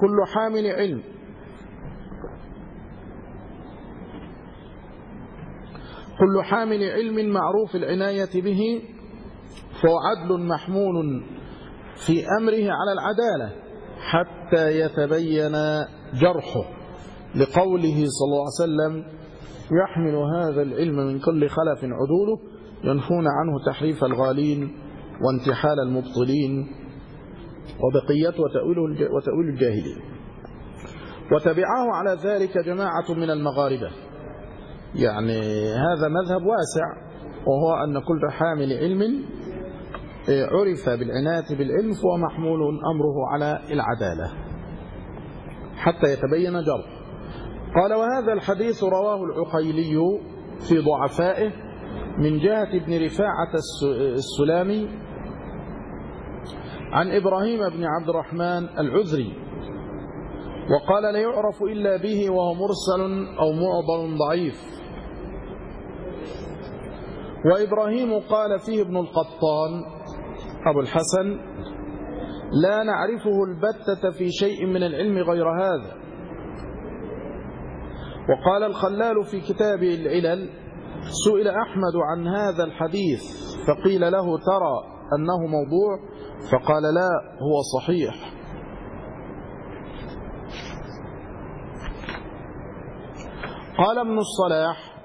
كل حامل علم معروف العناية به فهو عدل محمول في أمره على العدالة حتى يتبين جرحه، لقوله صلى الله عليه وسلم: يحمل هذا العلم من كل خلف عدوله ينفون عنه تحريف الغالين وانتحال المبطلين وبقية وتأويل الجاهلين. وتبعه على ذلك جماعة من المغاربة. يعني هذا مذهب واسع، وهو أن كل حامل علم عرف بالعناية بالعلم فهو محمول أمره على العدالة حتى يتبين جرح. قال: وهذا الحديث رواه العقيلي في ضعفائه من جهة ابن رفاعة السلامي عن إبراهيم بن عبد الرحمن العذري وقال لا يعرف إلا به وهو مرسل أو معضل ضعيف. وإبراهيم قال فيه ابن القطان أبو الحسن لا نعرفه البتة في شيء من العلم غير هذا. وقال الخلال في كتابه العلل سئل أحمد عن هذا الحديث فقيل له ترى أنه موضوع؟ فقال لا هو صحيح. قال ابن الصلاح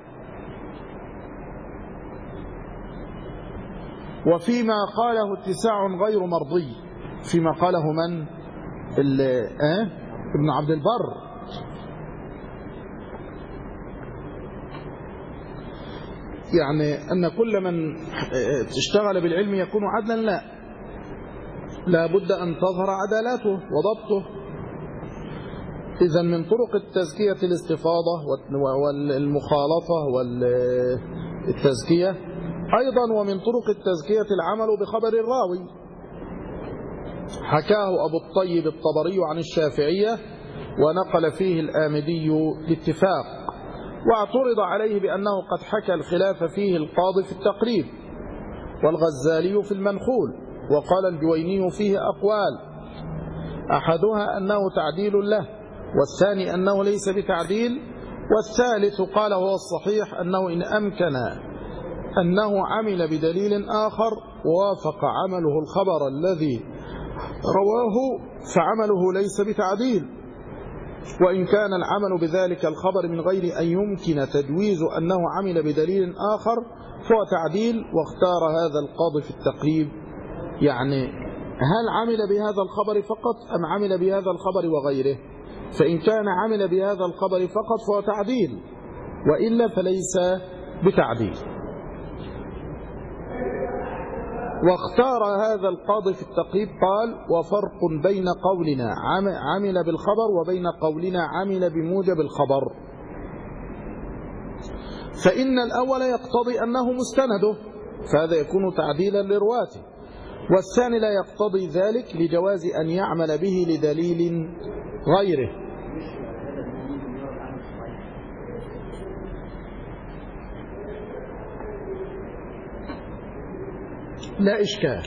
وفيما قاله اتساع غير مرضي. فيما قاله من؟ ابن عبد البر. يعني أن كل من اشتغل بالعلم يكون عدلا؟ لا بد أن تظهر عدالته وضبطه. إذن من طرق التزكية الاستفاضة والمخالطة والتزكية أيضا، ومن طرق التزكية العمل بخبر الراوي. حكاه أبو الطيب الطبري عن الشافعية ونقل فيه الآمدي الاتفاق، واعترض عليه بأنه قد حكى الخلاف فيه القاضي في التقريب والغزالي في المنخول، وقال الجويني فيه أقوال، أحدها أنه تعديل له، والثاني أنه ليس بتعديل، والثالث قال هو الصحيح أنه إن أمكن أنه عمل بدليل آخر ووافق عمله الخبر الذي رواه فعمله ليس بتعديل، وإن كان العمل بذلك الخبر من غير أن يمكن تجويز أنه عمل بدليل آخر فهو تعديل. واختار هذا القاضي في التقريب، يعني هل عمل بهذا الخبر فقط أم عمل بهذا الخبر وغيره؟ فإن كان عمل بهذا الخبر فقط فهو تعديل، وإلا فليس بتعديل. واختار هذا القاضي في التقريب قال وفرق بين قولنا عمل بالخبر وبين قولنا عمل بموجب الخبر، فإن الأول يقتضي أنه مستنده فهذا يكون تعديلا لرواته، والثاني لا يقتضي ذلك لجواز أن يعمل به لدليل غيره. لا إشكال،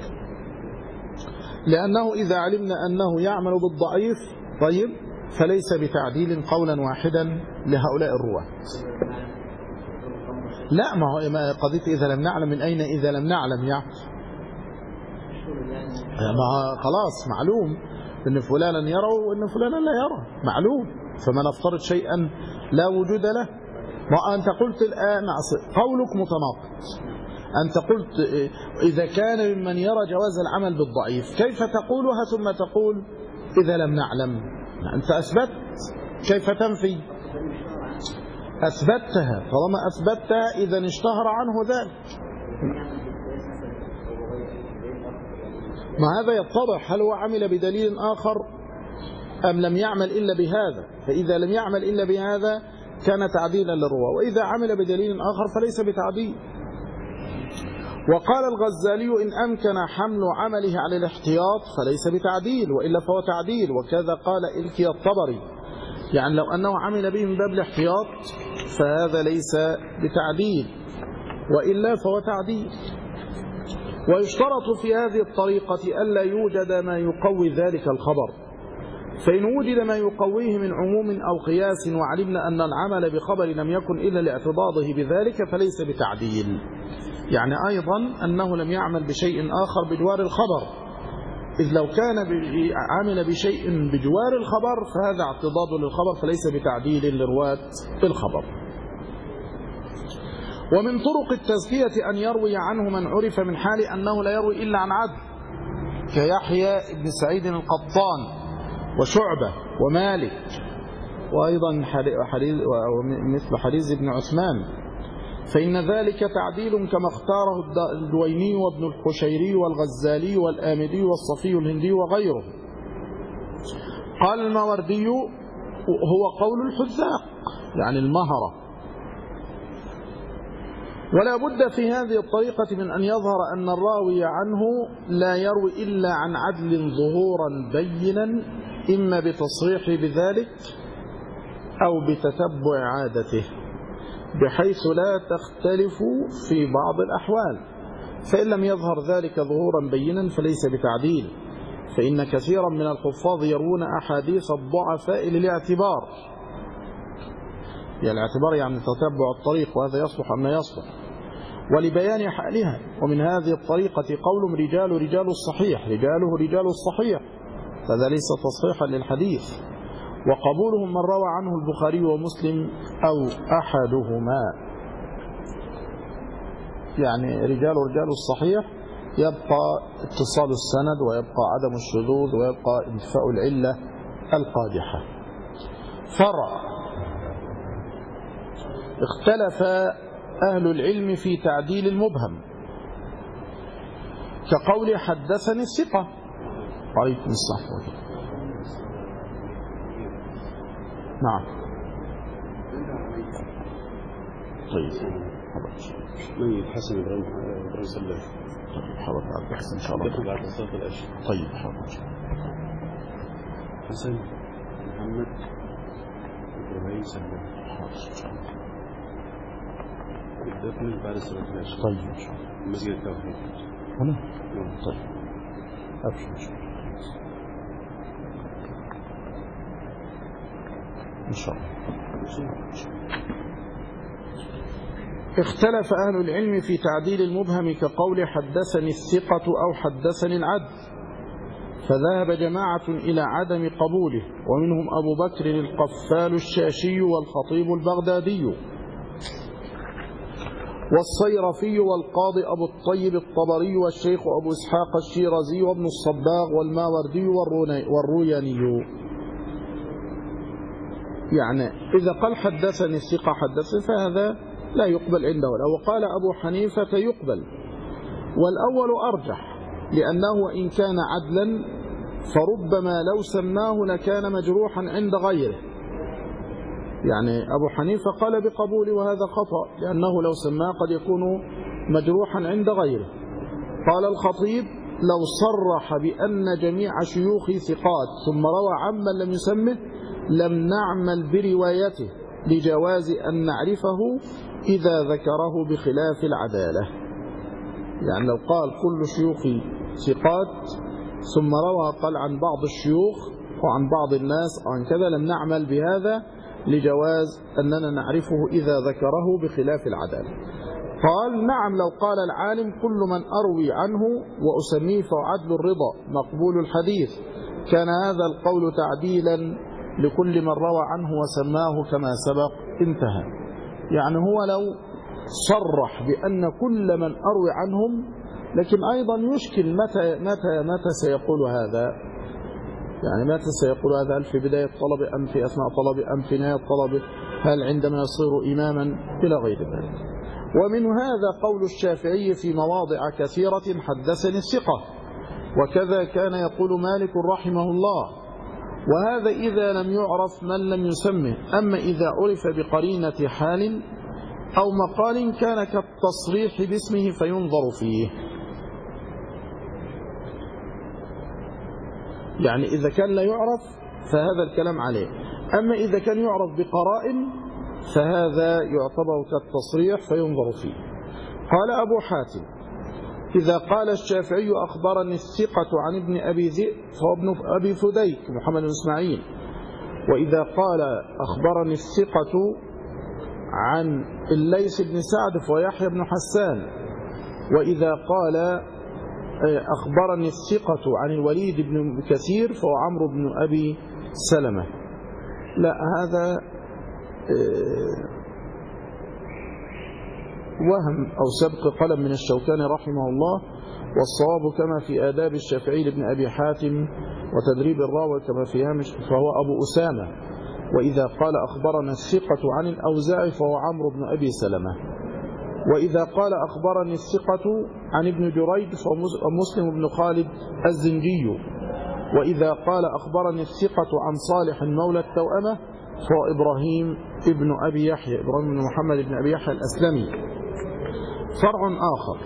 لأنه إذا علمنا أنه يعمل بالضعيف طيب فليس بتعديل قولا واحدا لهؤلاء الرواة. لا، ما هو قضية إذا لم نعلم من أين إذا لم نعلم يعني ما خلاص معلوم أن فلانا يرى وأن فلانا لا يرى، معلوم. فما نفترض شيئا لا وجود له. ما أنت قلت الآن قولك متناقض. أنت قلت إذا كان ممن يرى جواز العمل بالضعيف كيف تقولها ثم تقول إذا لم نعلم؟ أنت أثبت، كيف تنفي؟ أثبتها، طالما أثبتها إذا اشتهر عنه ذلك. ما هذا يتضح هل هو عمل بدليل آخر أم لم يعمل إلا بهذا؟ فإذا لم يعمل إلا بهذا كان تعديلا للرواة، وإذا عمل بدليل آخر فليس بتعديل. وقال الغزالي إن أمكن حمل عمله على الاحتياط فليس بتعديل وإلا فهو تعديل، وكذا قال إلكي الطبري، يعني لو أنه عمل به من باب الاحتياط فهذا ليس بتعديل وإلا فهو تعديل. ويشترط في هذه الطريقة ألا يوجد ما يقوي ذلك الخبر، فإن وجد ما يقويه من عموم أو قياس وعلمنا أن العمل بخبر لم يكن إلا لاعتضاده بذلك فليس بتعديل. يعني أيضا أنه لم يعمل بشيء آخر بجوار الخبر، إذ لو كان عمل بشيء بجوار الخبر فهذا اعتضاد للخبر فليس بتعديل لرواة الخبر. ومن طرق التزكية أن يروي عنه من عرف من حال أنه لا يروي إلا عن عدل، كيحيى بن سعيد القطان وشعبة ومالك، وأيضا مثل حديث ابن عثمان، فإن ذلك تعديل كما اختاره الدويني وابن القشيري والغزالي والآمدي والصفي الهندي وغيره. قال الماوردي هو قول الحذاق يعني المهرة. ولا بد في هذه الطريقة من أن يظهر أن الراوي عنه لا يروي إلا عن عدل ظهورا بينا إما بتصريحه بذلك أو بتتبع عادته، بحيث لا تختلف في بعض الأحوال، فإن لم يظهر ذلك ظهورا بينا فليس بتعديل، فإن كثيرا من الحفاظ يروون أحاديث الضعفاء للاعتبار، الاعتبار يعني تتبع الطريق، وهذا يصلح أم لا يصلح، ولبيان حالها. ومن هذه الطريقة قول رجال الصحيح، رجاله رجال الصحيح، فذا ليس تصحيحا للحديث، وقبولهم من روى عنه البخاري ومسلم أو أحدهما. يعني رجال الصحيح يبقى اتصال السند، ويبقى عدم الشذوذ، ويبقى انتفاء العلة القادحة. فرع: اختلف أهل العلم في تعديل المبهم، كقول حدثني الثقة. عليكم السلام. نعم. طيب من الحسن إبراهيم سلام. طيب حاول بعد بحث إن شاء الله. يدخل بعد صلاة العشاء. طيب حاول. حسن محمد إبراهيم سلام. يدخل بعد صلاة العشاء. طيب إن شاء الله. مسجد التوحيد. هنا. طيب. أبشر إن شاء الله. اختلف أهل العلم في تعديل المبهم، كقول حدثني الثقة أو حدثني العدل، فذهب جماعة إلى عدم قبوله، ومنهم أبو بكر القفال الشاشي والخطيب البغدادي والصيرفي والقاضي أبو الطيب الطبري والشيخ أبو إسحاق الشيرازي وابن الصباغ والماوردي والروياني. يعني إذا قال حدثني الثقة حدثني فهذا لا يقبل عنده، وقال أبو حنيفة يقبل، والأول أرجح، لأنه إن كان عدلا فربما لو سماه لكان مجروحا عند غيره. يعني أبو حنيفة قال بقبول، وهذا خطأ، لأنه لو سماه قد يكون مجروحا عند غيره. قال الخطيب: لو صرح بأن جميع شيوخي ثقات ثم روى عمن لم يسمه لم نعمل بروايته، لجواز أن نعرفه إذا ذكره بخلاف العدالة. يعني لو قال كل شيوخي ثقات ثم روى قال عن بعض الشيوخ وعن بعض الناس عن كذا لم نعمل بهذا، لجواز أننا نعرفه إذا ذكره بخلاف العدالة. قال: نعم، لو قال العالم كل من أروي عنه وأسميه فعدل الرضا مقبول الحديث، كان هذا القول تعديلا لكل من روى عنه وسماه كما سبق. انتهى. يعني هو لو صرح بأن كل من أروي عنهم، لكن أيضا يشكل متى سيقول هذا، يعني متى سيقول هذا؟ هل في بداية طلبه أم في أثناء طلبه أم في نهاية طلبه؟ هل عندما يصير إماما؟ إلى غير ذلك. ومن هذا قول الشافعي في مواضع كثيرة حدثني الثقة، وكذا كان يقول مالك رحمه الله، وهذا إذا لم يعرف من لم يسمه. أما إذا عرف بقرينة حال أو مقال كان كالتصريح باسمه فينظر فيه. يعني إذا كان لا يعرف فهذا الكلام عليه، أما إذا كان يعرف بقرائن فهذا يعتبر كالتصريح فينظر فيه. قال أبو حاتم: إذا قال الشافعي أخبرني الثقة عن ابن أبي ذئب فهو ابن أبي فديك محمد بن إسماعيل، وإذا قال أخبرني الثقة عن الليث بن سعد فهو يحيى بن حسان، وإذا قال أخبرني الثقة عن الوليد بن كثير فهو عمرو بن أبي سلمة. لا، هذا وهم أو سبق قلم من الشوكاني رحمه الله، والصواب كما في آداب الشافعي لابن أبي حاتم وتدريب الراوي كما في هامش فهو أبو أسامة، وإذا قال أخبرنا الثقة عن الأوزاعي فهو عمرو بن أبي سلمة، وإذا قال أخبرني الثقة عن ابن جريج فهو مسلم بن خالد الزنجي، وإذا قال أخبرني الثقة عن صالح مولى التوأمة فهو إبراهيم ابن أبي يحيى، إبراهيم بن محمد بن أبي يحيى الأسلمي. فرع آخر: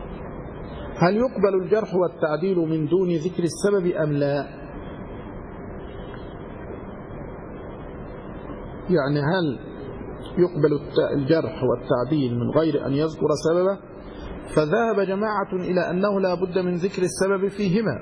هل يقبل الجرح والتعديل من دون ذكر السبب أم لا؟ يعني هل يقبل الجرح والتعديل من غير أن يذكر سببه؟ فذهب جماعة إلى أنه لا بد من ذكر السبب فيهما،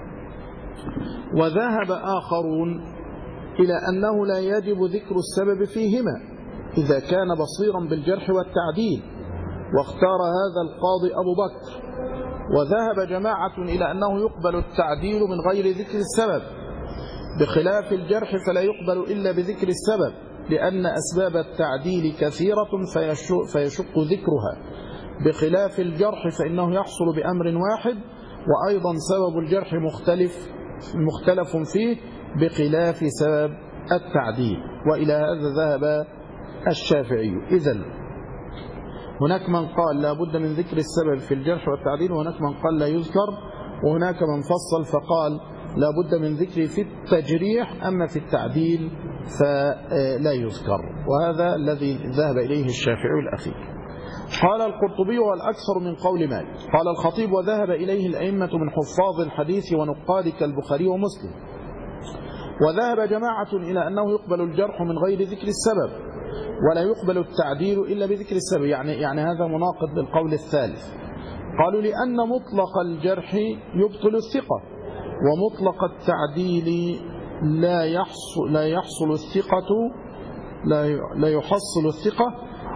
وذهب آخرون إلى أنه لا يجب ذكر السبب فيهما إذا كان بصيرا بالجرح والتعديل، واختار هذا القاضي أبو بكر. وذهب جماعة إلى أنه يقبل التعديل من غير ذكر السبب، بخلاف الجرح فلا يقبل إلا بذكر السبب، لأن أسباب التعديل كثيرة فيشق ذكرها، بخلاف الجرح فإنه يحصل بأمر واحد، وأيضا سبب الجرح مختلف فيه بخلاف سبب التعديل. وإلى هذا ذهب الشافعي. إذن هناك من قال لا بد من ذكر السبب في الجرح والتعديل، وهناك من قال لا يذكر، وهناك من فصل فقال لا بد من ذكر في التجريح، أما في التعديل فلا يذكر. وهذا الذي ذهب إليه الشافعي الأخير. قال القرطبي والأكثر من قول مالك. قال الخطيب وذهب إليه الأئمة من حفاظ الحديث ونقاد كالبخاري ومسلم. وذهب جماعة إلى أنه يقبل الجرح من غير ذكر السبب، ولا يقبل التعديل إلا بذكر السبب. يعني هذا مناقض للقول الثالث. قالوا لأن مطلق الجرح يبطل الثقة، ومطلق التعديل لا يحصل الثقة،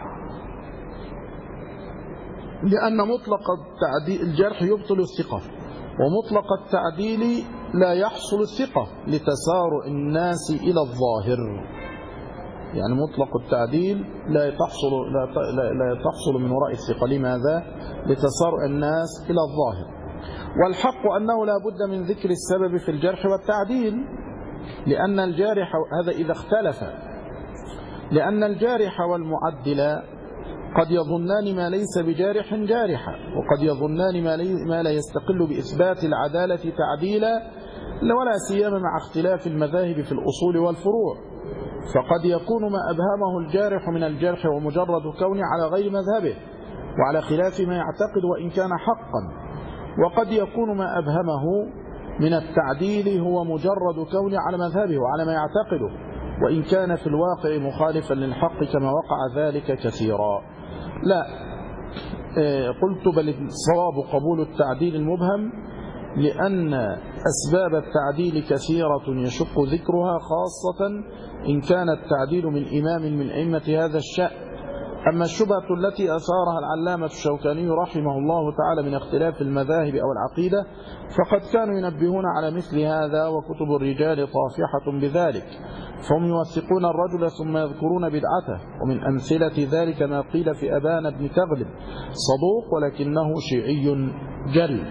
لأن مطلق الجرح يبطل الثقة، ومطلق التعديل لا يحصل الثقة لتسارع الناس إلى الظاهر. يعني مطلق التعديل لا تحصل من وراء الثقة. لماذا؟ لتسارع الناس إلى الظاهر. والحق أنه لا بد من ذكر السبب في الجرح والتعديل، لأن الجارح هذا إذا اختلف، لأن الجارح والمعدل قد يظنان ما ليس بجارح جارحا، وقد يظنان ما لا يستقل بإثبات العدالة تعديلا، ولا سيما مع اختلاف المذاهب في الأصول والفروع. فقد يكون ما أبهمه الجارح من الجرح ومجرد كونه على غير مذهبه وعلى خلاف ما يعتقد وإن كان حقا، وقد يكون ما أبهمه من التعديل هو مجرد كونه على مذهبه وعلى ما يعتقده وإن كان في الواقع مخالفا للحق، كما وقع ذلك كثيرا. لا، قلت بل الصواب قبول التعديل المبهم، لأن أسباب التعديل كثيرة يشق ذكرها، خاصة إن كان التعديل من إمام من أئمة هذا الشأن. أما الشبهة التي أثارها العلامة الشوكاني رحمه الله تعالى من اختلاف المذاهب أو العقيدة، فقد كانوا ينبهون على مثل هذا، وكتب الرجال طافحة بذلك، فهم يوثقون الرجل ثم يذكرون بدعته. ومن أمثلة ذلك ما قيل في أبان بن تغلب صدوق ولكنه شيعي جلد.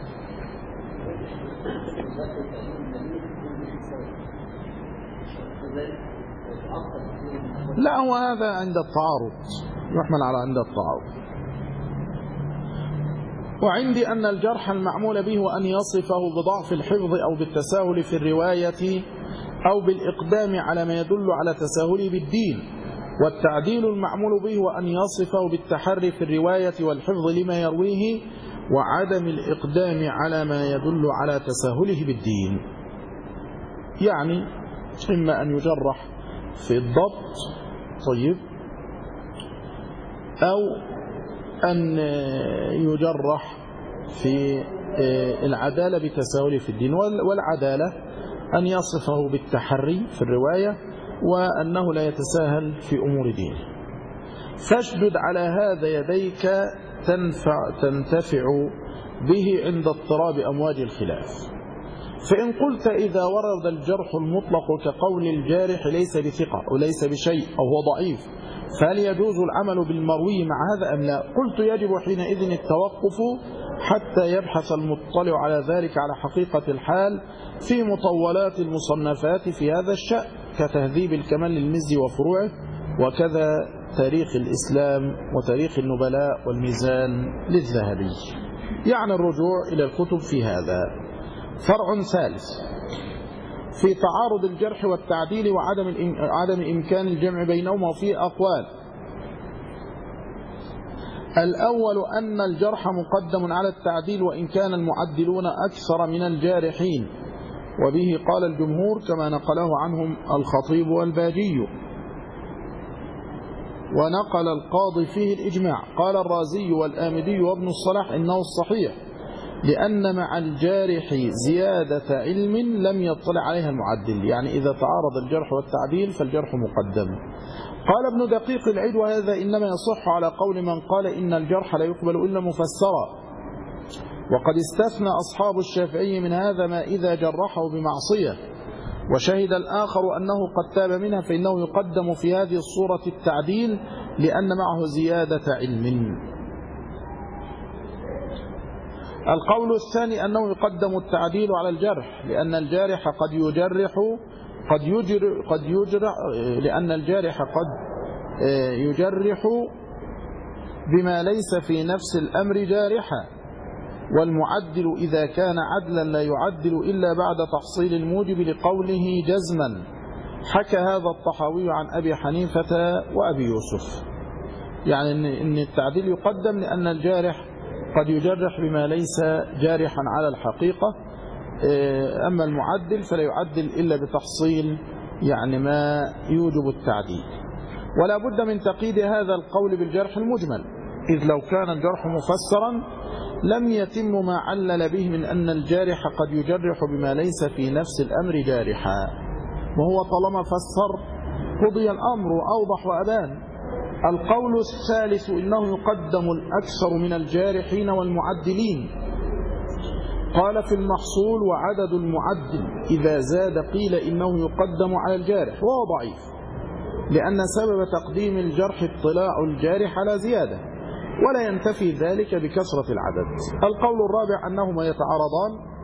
لا، هو هذا عند التعارض، يحمل على عند التعارض. وعندي أن الجرح المعمول به وأن يصفه بضعف الحفظ أو بالتساهل في الرواية أو بالإقدام على ما يدل على تساهله بالدين، والتعديل المعمول به وأن يصفه بالتحري في الرواية والحفظ لما يرويه وعدم الإقدام على ما يدل على تساهله بالدين. يعني إما أن يجرح في الضبط، طيب، أو أن يجرح في العدالة بتساهله في الدين. والعدالة أن يصفه بالتحري في الرواية وأنه لا يتساهل في أمور دينه. فاشدد على هذا يديك تنتفع به عند اضطراب أمواج الخلاف. فإن قلت إذا ورد الجرح المطلق كقول الجارح ليس بثقة أو ليس بشيء أو هو ضعيف، فهل يجوز العمل بالمروي مع هذا أم لا؟ قلت يجب حينئذ التوقف حتى يبحث المطلع على ذلك على حقيقة الحال في مطولات المصنفات في هذا الشأن، كتهذيب الكمال للمزي وفروعه، وكذا تاريخ الإسلام وتاريخ النبلاء والميزان للذهبي. يعني الرجوع إلى الكتب في هذا. فرع ثالث في تعارض الجرح والتعديل وعدم إمكان الجمع بينهما، وفيه أقوال. الأول أن الجرح مقدم على التعديل وإن كان المعدلون أكثر من الجارحين، وبه قال الجمهور كما نقله عنهم الخطيب والباجي. ونقل القاضي فيه الإجماع. قال الرازي والآمدي وابن الصلاح إنه الصحيح، لأن مع الجارح زيادة علم لم يطلع عليها المعدل، يعني إذا تعارض الجرح والتعديل فالجرح مقدم. قال ابن دقيق العيد: وهذا إنما يصح على قول من قال إن الجرح لا يقبل إلا مفسرا، وقد استثنى أصحاب الشافعي من هذا ما إذا جرحه بمعصية، وشهد الآخر أنه قد تاب منها، فإنه يقدم في هذه الصورة التعديل لأن معه زيادة علم. القول الثاني أنه يقدم التعديل على الجرح، لأن الجارح قد يجرح بما ليس في نفس الأمر جارحا، والمعدل إذا كان عدلا لا يعدل إلا بعد تحصيل الموجب لقوله جزما. حكى هذا الطحاوي عن أبي حنيفة وأبي يوسف، يعني إن التعديل يقدم لأن الجارح قد يجرح بما ليس جارحا على الحقيقة، أما المعدل فلا يعدل إلا بتحصيل يعني ما يوجب التعديل. ولا بد من تقييد هذا القول بالجرح المجمل، إذ لو كان الجرح مفسرا لم يتم ما علل به من أن الجارح قد يجرح بما ليس في نفس الأمر جارحا، وهو طالما فسر قضي الأمر وأوضح وأبان. القول الثالث إنه يقدم الأكثر من الجارحين والمعدلين. قال في المحصول: وعدد المعدل إذا زاد قيل إنه يقدم على الجارح، وهو ضعيف، لأن سبب تقديم الجرح اطلاع الجارح على زيادة، ولا ينتفي ذلك بكثرة العدد. القول الرابع أنهما يتعارضان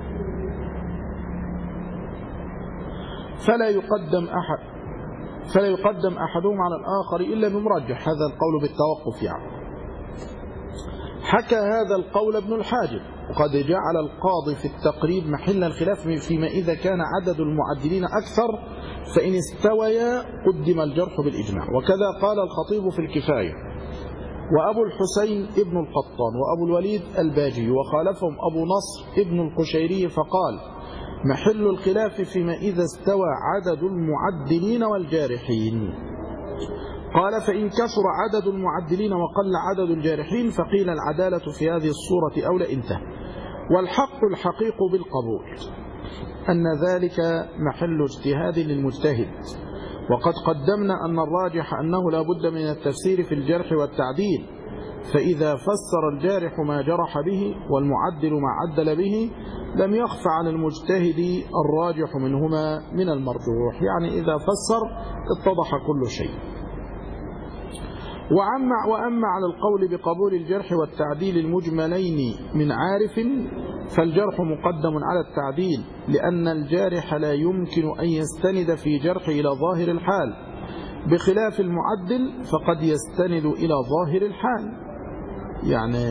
فلا يقدم أحدهما على الآخر إلا بمرجح، هذا القول بالتوقف يعني. حكى هذا القول ابن الحاجب، وقد جعل القاضي في التقريب محل الخلاف فيما إذا كان عدد المعدلين أكثر، فإن استويا قدم الجرح بالإجماع. وكذا قال الخطيب في الكفاية، وأبو الحسين ابن القطان، وأبو الوليد الباجي، وخالفهم أبو نصر ابن القشيري فقال: محل الخلاف فيما إذا استوى عدد المعدلين والجارحين. قال: فإن كثر عدد المعدلين وقل عدد الجارحين فقيل العدالة في هذه الصورة أولى، انتهى. والحق الحقيق بالقبول أن ذلك محل اجتهاد للمجتهد، وقد قدمنا أن الراجح أنه لا بد من التفسير في الجرح والتعديل، فإذا فسر الجارح ما جرح به والمعدل ما عدل به لم يخف عن المجتهد الراجح منهما من المرجوح، يعني إذا فسر اتضح كل شيء. وأما على القول بقبول الجرح والتعديل المجملين من عارف فالجرح مقدم على التعديل، لأن الجارح لا يمكن أن يستند في جرح إلى ظاهر الحال، بخلاف المعدل فقد يستند إلى ظاهر الحال، يعني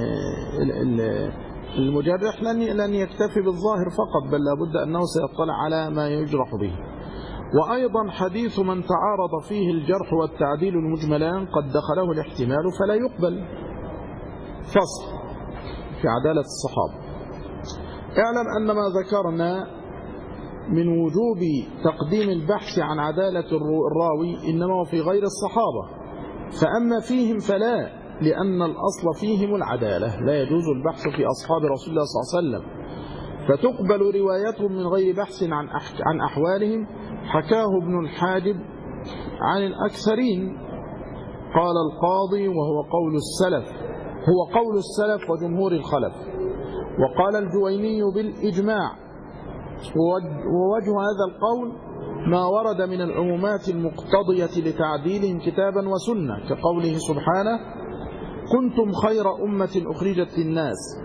المجرح لن يكتفي بالظاهر فقط، بل لابد أنه سيطلع على ما يجرح به. وأيضا حديث من تعارض فيه الجرح والتعديل المجملان قد دخله الاحتمال فلا يقبل. فصل في عدالة الصحابة. اعلم أن ما ذكرنا من وجوب تقديم البحث عن عدالة الراوي إنما هو في غير الصحابة، فأما فيهم فلا، لأن الأصل فيهم العدالة، لا يجوز البحث في أصحاب رسول الله صلى الله عليه وسلم، فتقبل روايتهم من غير بحث عن أحوالهم. حكاه ابن الحاجب عن الأكثرين. قال القاضي: وهو قول السلف وجمهور الخلف. وقال الجويني بالإجماع. ووجه هذا القول ما ورد من العمومات المقتضية لتعديلهم كتابا وسنة، كقوله سبحانه: كنتم خير أمة أخرجت للناس،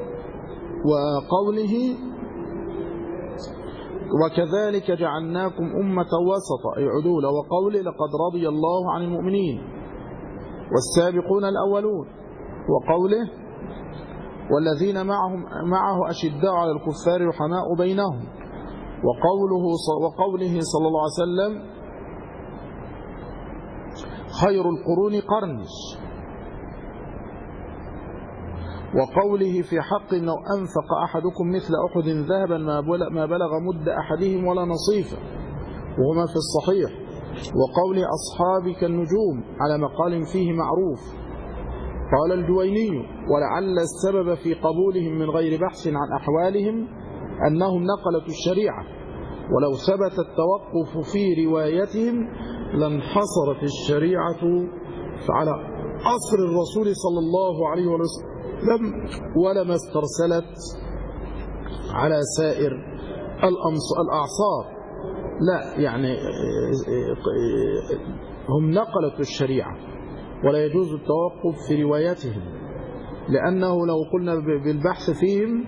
وقوله: وكذلك جعلناكم أمة وسطا أي عدولا، وقوله: لقد رضي الله عن المؤمنين والسابقون الأولون، وقوله: والذين معه أشداء على الكفار رحماء بينهم، وقوله صلى الله عليه وسلم: خير القرون قرني، وقوله في حق: لو أنفق أحدكم مثل أحد ذهبا ما بلغ مد أحدهم ولا نصيفه، وهما في الصحيح. وقول أصحابي كالنجوم على مقال فيه معروف. قال الجويني: ولعل السبب في قبولهم من غير بحث عن أحوالهم أنهم نقلة الشريعة، ولو ثبت التوقف في روايتهم لانحصرت الشريعة على عصر الرسول صلى الله عليه وسلم ولما استرسلت على سائر الأعصار. لا، يعني هم نقلة الشريعة ولا يجوز التوقف في روايتهم، لأنه لو قلنا بالبحث فيهم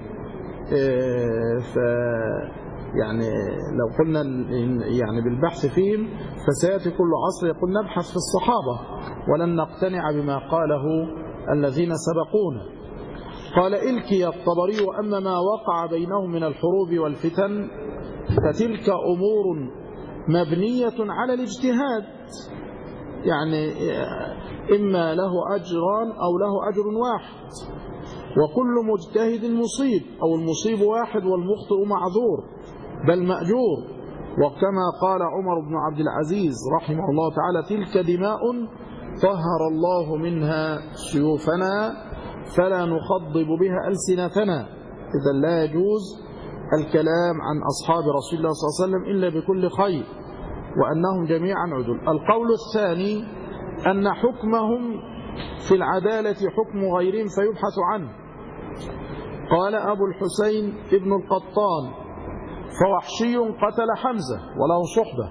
يعني لو قلنا يعني بالبحث فيهم فسيأتي كل عصر يقول نبحث في الصحابة ولن نقتنع بما قاله الذين سبقونا. قال إلكي الطبري: وأما ما وقع بينهم من الحروب والفتن فتلك أمور مبنية على الاجتهاد، يعني إما له أجران أو له أجر واحد، وكل مجتهد مصيب، أو المصيب واحد والمخطئ معذور بل مأجور. وكما قال عمر بن عبد العزيز رحمه الله تعالى: تلك دماء طهر الله منها سيوفنا فلا نخضب بها ألسنتنا. إذا لا يجوز الكلام عن أصحاب رسول الله صلى الله عليه وسلم إلا بكل خير، وأنهم جميعا عدل. القول الثاني أن حكمهم في العدالة حكم غيرهم فيبحث عنه. قال أبو الحسين ابن القطان: فوحشي قتل حمزة وله صحبة،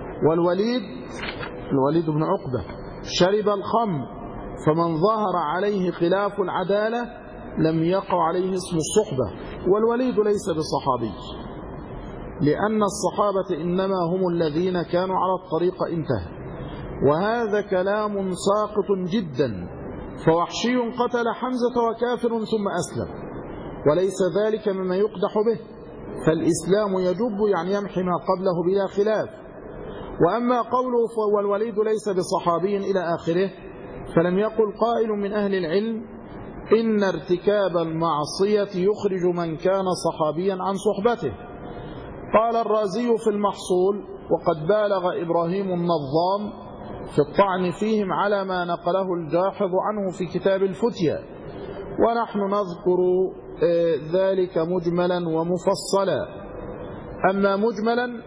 والوليد بن عقبة شرب الخمر، فمن ظهر عليه خلاف العدالة لم يقع عليه اسم الصحبة، والوليد ليس بصحابي، لأن الصحابة إنما هم الذين كانوا على الطريق انتهى. وهذا كلام ساقط جدا، فوحشي قتل حمزة وكافر ثم أسلم، وليس ذلك مما يقدح به، فالإسلام يجب يعني يمحي ما قبله بلا خلاف. وأما قوله والوليد ليس بصحابي إلى آخره، فلم يقل قائل من أهل العلم إن ارتكاب المعصية يخرج من كان صحابيا عن صحبته. قال الرازي في المحصول: وقد بالغ إبراهيم النظام في الطعن فيهم على ما نقله الجاحظ عنه في كتاب الفتيا، ونحن نذكر ذلك مجملا ومفصلا. أما مجملا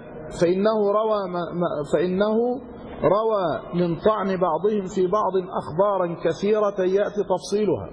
فإنه روى من طعن بعضهم في بعض أخبارا كثيرة يأتي تفصيلها.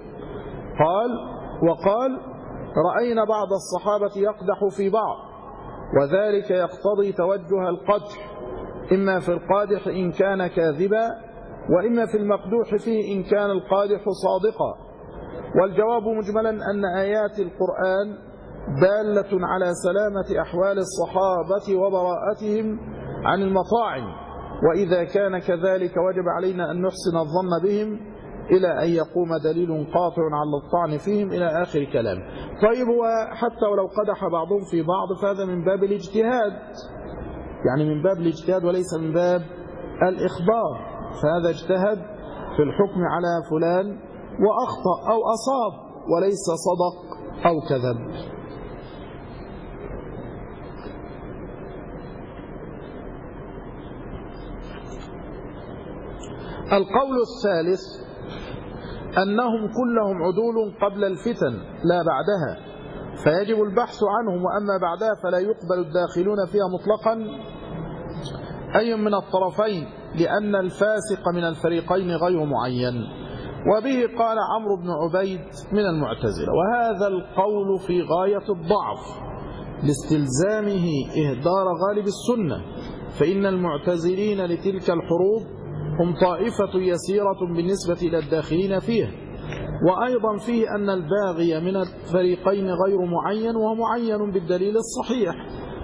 وقال: رأينا بعض الصحابة يقدح في بعض، وذلك يقتضي توجه القدح، إما في القادح إن كان كاذبا، وإما في المقدوح فيه إن كان القادح صادقا. والجواب مجملا أن آيات القرآن دالة على سلامة أحوال الصحابة وبراءتهم عن المطاعن، وإذا كان كذلك وجب علينا أن نحسن الظن بهم إلى أن يقوم دليل قاطع على الطعن فيهم إلى آخر كلام. طيب، وحتى ولو قدح بعضهم في بعض فهذا من باب الاجتهاد، يعني من باب الاجتهاد وليس من باب الإخبار، فهذا اجتهد في الحكم على فلان وأخطأ أو أصاب وليس صدق أو كذب. القول الثالث أنهم كلهم عدول قبل الفتن لا بعدها، فيجب البحث عنهم، وأما بعدها فلا يقبل الداخلون فيها مطلقا أي من الطرفين، لأن الفاسق من الفريقين غير معين. وبه قال عمرو بن عبيد من المعتزلة، وهذا القول في غاية الضعف لاستلزامه إهدار غالب السنة، فإن المعتزلين لتلك الحروب هم طائفة يسيرة بالنسبة إلى الداخلين فيها. وأيضا فيه أن الباغي من الفريقين غير معين، وهو معين بالدليل الصحيح: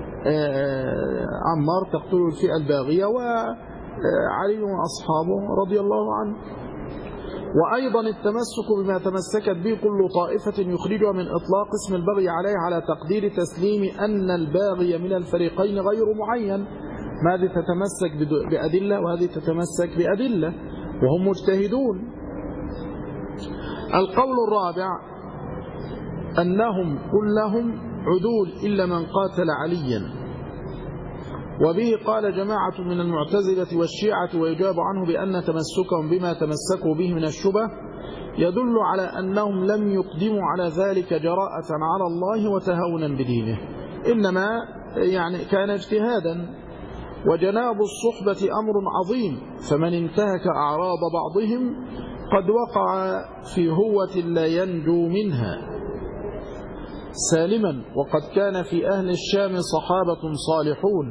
عمار تقتل الفئة الباغية وعلي وأصحابه رضي الله عنه. وأيضا التمسك بما تمسكت به كل طائفة يخرجها من إطلاق اسم البغي عليه على تقدير تسليم أن الباغي من الفريقين غير معين، هذه تتمسك بأدلة وهذه تتمسك بأدلة وهم مجتهدون. القول الرابع أنهم كلهم عدول إلا من قاتل عليا، وبه قال جماعة من المعتزلة والشيعة، ويجاب عنه بأن تمسكهم بما تمسكوا به من الشبه يدل على أنهم لم يقدموا على ذلك جراءة على الله وتهونا بدينه، إنما يعني كان اجتهادا. وجناب الصحبة أمر عظيم، فمن انتهك أعراض بعضهم قد وقع في هوة لا ينجو منها سالما. وقد كان في أهل الشام صحابة صالحون،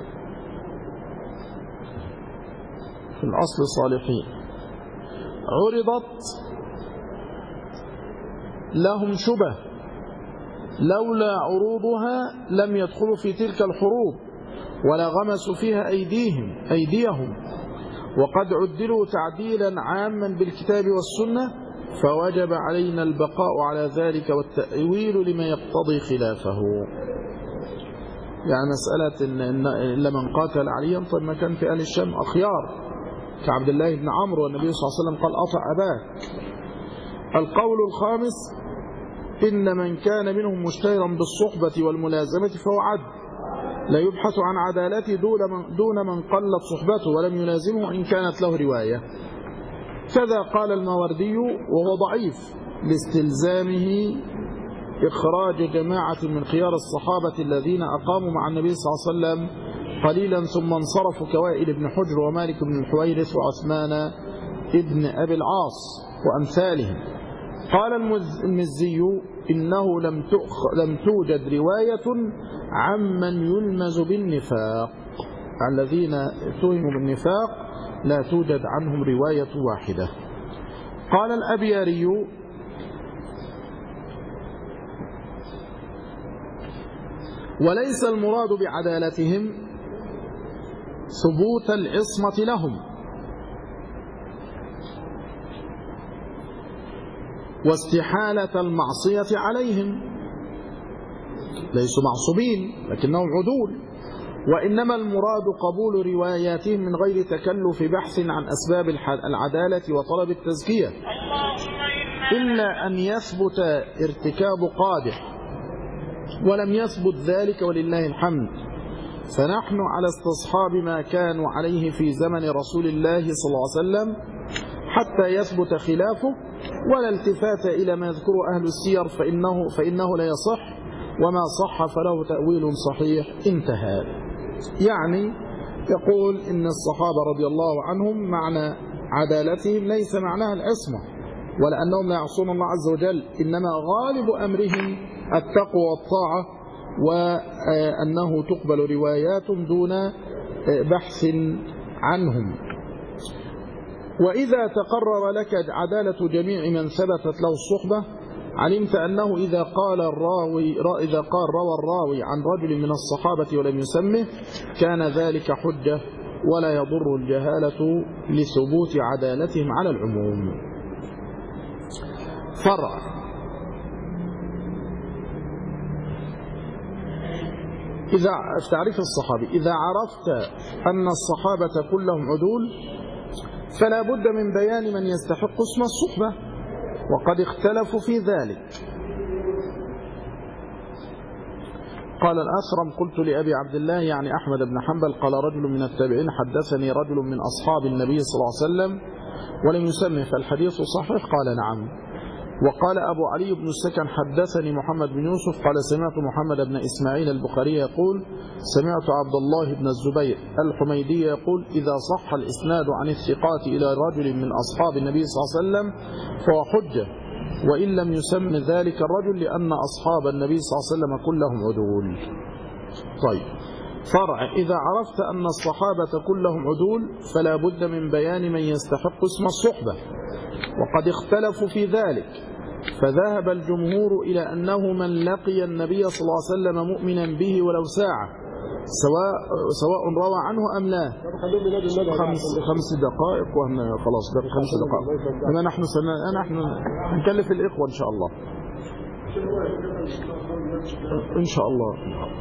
في الأصل صالحين، عرضت لهم شبه لولا عروضها لم يدخلوا في تلك الحروب ولا غمسوا فيها أيديهم، وقد عدلوا تعديلا عاما بالكتاب والسنة، فوجب علينا البقاء على ذلك والتأويل لما يقتضي خلافه. يعني مسألة إلا من قاتل عليا، طيب ما كان في أهل الشام أخيار كعبد الله بن عمرو، والنبي صلى الله عليه وسلم قال أطع أباك. القول الخامس: إن من كان منهم مشتهرا بالصحبة والملازمة فهو عدل، لا يبحث عن عدالته دون من قلت صحبته ولم يلازمه إن كانت له رواية. كذا قال الماوردي وهو ضعيف لاستلزامه إخراج جماعة من خيار الصحابة الذين أقاموا مع النبي صلى الله عليه وسلم قليلا ثم انصرفوا، كوائل بن حجر ومالك بن الحويرث وعثمان ابن أبي العاص وأمثالهم. قال المزي: إنه لم توجد رواية عمن يلمز بالنفاق، الذين اتهموا بالنفاق لا توجد عنهم رواية واحدة. قال الأبياري: وليس المراد بعدالتهم ثبوت العصمة لهم واستحالة المعصية عليهم، ليسوا معصومين لكنهم عدول، وإنما المراد قبول رواياتهم من غير تكلف بحث عن أسباب العدالة وطلب التزكية، إلا أن يثبت ارتكاب قادح، ولم يثبت ذلك ولله الحمد، فنحن على استصحاب ما كانوا عليه في زمن رسول الله صلى الله عليه وسلم حتى يثبت خلافه، ولا التفات إلى ما يذكر أهل السير فإنه لا يصح، وما صح فله تأويل صحيح. انتهى. يعني يقول إن الصحابة رضي الله عنهم معنى عدالتهم ليس معناها العصمة ولا أنهم لا يعصون الله عز وجل، إنما غالب أمرهم التقوى والطاعة، وأنه تقبل روايات دون بحث عنهم. وإذا تقرر لك عدالة جميع من ثبتت له الصحبة علمت أنه إذا قال روى الراوي عن رجل من الصحابة ولم يسمه كان ذلك حجة، ولا يضر الجهالة لثبوت عدالتهم على العموم. فرع: إذا في تعريف الصحابي: إذا عرفت أن الصحابة كلهم عدول فلا بد من بيان من يستحق اسم الصحبة، وقد اختلفوا في ذلك. قال الأثرم: قلت لأبي عبد الله يعني أحمد بن حنبل قال رجل من التابعين حدثني رجل من أصحاب النبي صلى الله عليه وسلم ولم يسمه فالحديث صحيح؟ قال نعم. وقال أبو علي بن السكن حدثني محمد بن يوسف قال سمعت محمد بن إسماعيل البخاري يقول سمعت عبد الله بن الزبير الحميدي يقول إذا صح الإسناد عن الثقات إلى رجل من أصحاب النبي صلى الله عليه وسلم فهو حجة، وإن لم يسم ذلك الرجل لأن أصحاب النبي صلى الله عليه وسلم كلهم عدول. طيب، فرع: إذا عرفت أن الصحابة كلهم عدول فلا بد من بيان من يستحق اسم الصحبة، وقد اختلفوا في ذلك، فذهب الجمهور إلى أنه من لقي النبي صلى الله عليه وسلم مؤمنا به ولو ساعة سواء روى عنه أم لا. 5 دقائق خلاص ده 5 دقائق، لما نحن نكلف الإخوة إن شاء الله إن شاء الله.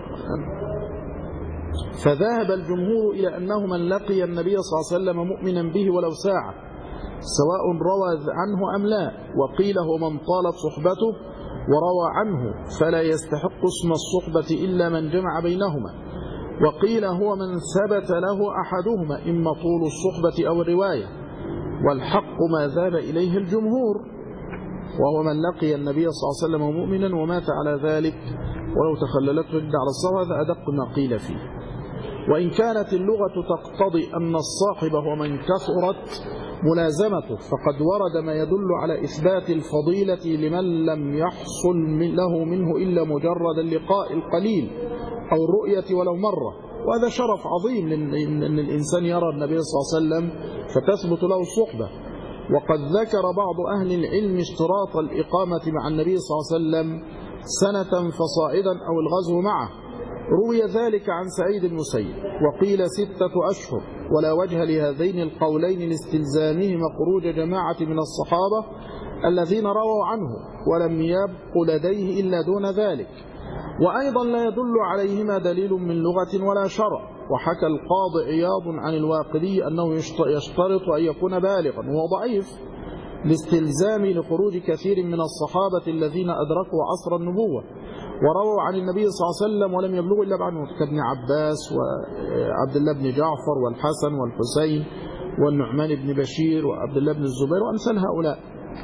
فذهب الجمهور إلى أنه من لقي النبي صلى الله عليه وسلم مؤمنا به ولو ساعة سواء روى عنه أم لا، وقيل هو من طالت صحبته وروى عنه فلا يستحق اسم الصحبة إلا من جمع بينهما، وقيل هو من ثبت له أحدهما إما طول الصحبة أو الرواية، والحق ما ذهب إليه الجمهور، وهو من لقي النبي صلى الله عليه وسلم مؤمنا ومات على ذلك ولو تخللته ردة على الصحابة. هذا أدق ما قيل فيه. وإن كانت اللغة تقتضي أن الصاحب هو من كثرت ملازمته، فقد ورد ما يدل على إثبات الفضيلة لمن لم يحصل له منه إلا مجرد اللقاء القليل أو الرؤية ولو مرة، وهذا شرف عظيم أن الإنسان يرى النبي صلى الله عليه وسلم فتثبت له الصحبة. وقد ذكر بعض أهل العلم اشتراط الإقامة مع النبي صلى الله عليه وسلم سنة فصاعدا أو الغزو معه، روي ذلك عن سعيد المسيب، وقيل 6 أشهر، ولا وجه لهذين القولين لاستلزامهما خروج جماعة من الصحابة الذين رووا عنه ولم يبق لديه إلا دون ذلك. وأيضا لا يدل عليهما دليل من لغة ولا شرع. وحكى القاضي عياض عن الواقدي أنه يشترط أن يكون بالغا، وهو ضعيف لاستلزام لخروج كثير من الصحابة الذين أدركوا عصر النبوة ورووا عن النبي صلى الله عليه وسلم ولم يبلغوا إلا بعد موته، كابن عباس وعبد الله بن جعفر والحسن والحسين والنعمان بن بشير وعبد الله بن الزبير وأمثال هؤلاء.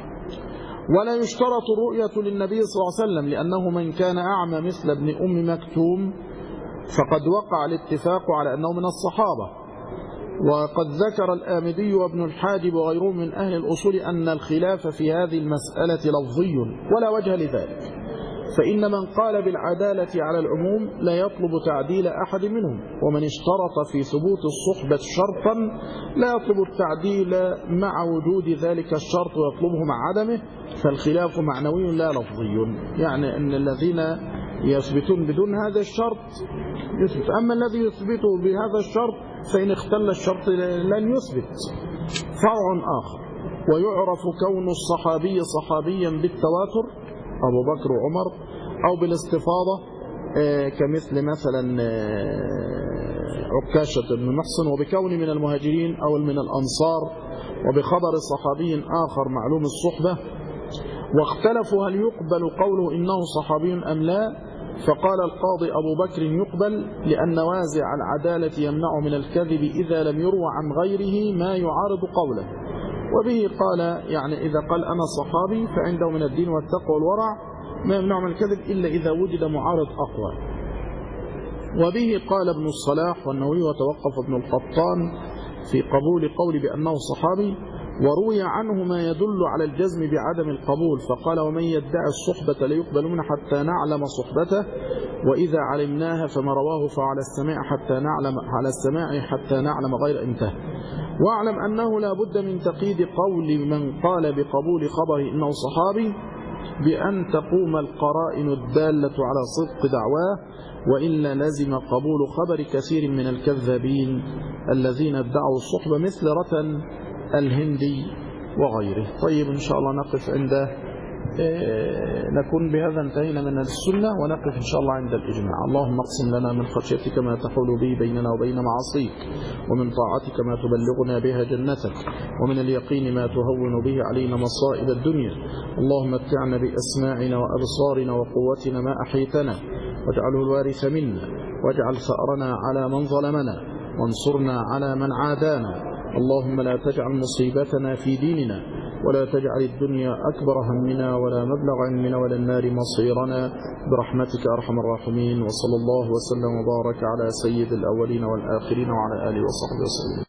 ولا يشترط الرؤية للنبي صلى الله عليه وسلم، لأنه من كان أعمى مثل ابن أم مكتوم فقد وقع الاتفاق على أنه من الصحابة. وقد ذكر الآمدي وابن الحاجب وغيرهم من أهل الأصول أن الخلاف في هذه المسألة لفظي ولا وجه لذلك، فإن من قال بالعدالة على العموم لا يطلب تعديل أحد منهم، ومن اشترط في ثبوت الصحبة شرطا لا يطلب التعديل مع وجود ذلك الشرط ويطلبه مع عدمه، فالخلاف معنوي لا لفظي. يعني أن الذين يثبتون بدون هذا الشرط يثبت، أما الذي يثبته بهذا الشرط فإن اختل الشرط لن يثبت. فرع آخر، ويعرف كون الصحابي صحابيا بالتواتر أبو بكر وعمر، أو بالاستفاضة كمثل مثلا عكاشة بن محصن، وبكون من المهاجرين أو من الأنصار، وبخبر صحابي آخر معلوم الصحبة. واختلفوا هل يقبل قوله إنه صحابي أم لا، فقال القاضي أبو بكر يقبل، لأن وازع العدالة يمنع من الكذب إذا لم يروى عن غيره ما يعارض قوله. وبه قال يعني إذا قال أنا صحابي فعنده من الدين والتقوى والورع ما يمنع من الكذب إلا إذا وجد معارض أقوى. وبه قال ابن الصلاح والنووي وتوقف ابن القطان في قبول قول بأنه صحابي، وروي عنه ما يدل على الجزم بعدم القبول، فقال ومن يدعي الصحبة لا يقبل منه حتى نعلم صحبته، وإذا علمناها فما رواه فعلى السماع حتى نعلم غير انتهى. واعلم أنه لا بد من تقييد قول من قال بقبول خبره إنه صحابي بأن تقوم القرائن الدالة على صدق دعواه، وإلا لزم قبول خبر كثير من الكذابين الذين ادعوا الصحبة مثل رتن الهندي وغيره. طيب إن شاء الله نقف عند نكون بهذا انتهينا من السنة، ونقف إن شاء الله عند الإجماع. اللهم اقسم لنا من خشيتك ما تحول به بيننا وبين معاصيك، ومن طاعتك ما تبلغنا بها جنتك، ومن اليقين ما تهون به علينا مصائب الدنيا. اللهم متعنا بأسماعنا وأبصارنا وقوتنا ما أحيتنا، واجعله الوارث منا، واجعل ثأرنا على من ظلمنا، وانصرنا على من عادانا. اللهم لا تجعل مصيبتنا في ديننا، ولا تجعل الدنيا أكبر همنا ولا مبلغ علمنا ولا النار مصيرنا، برحمتك أرحم الراحمين. وصلى الله وسلم وبارك على سيد الأولين والآخرين وعلى آله وصحبه وسلم.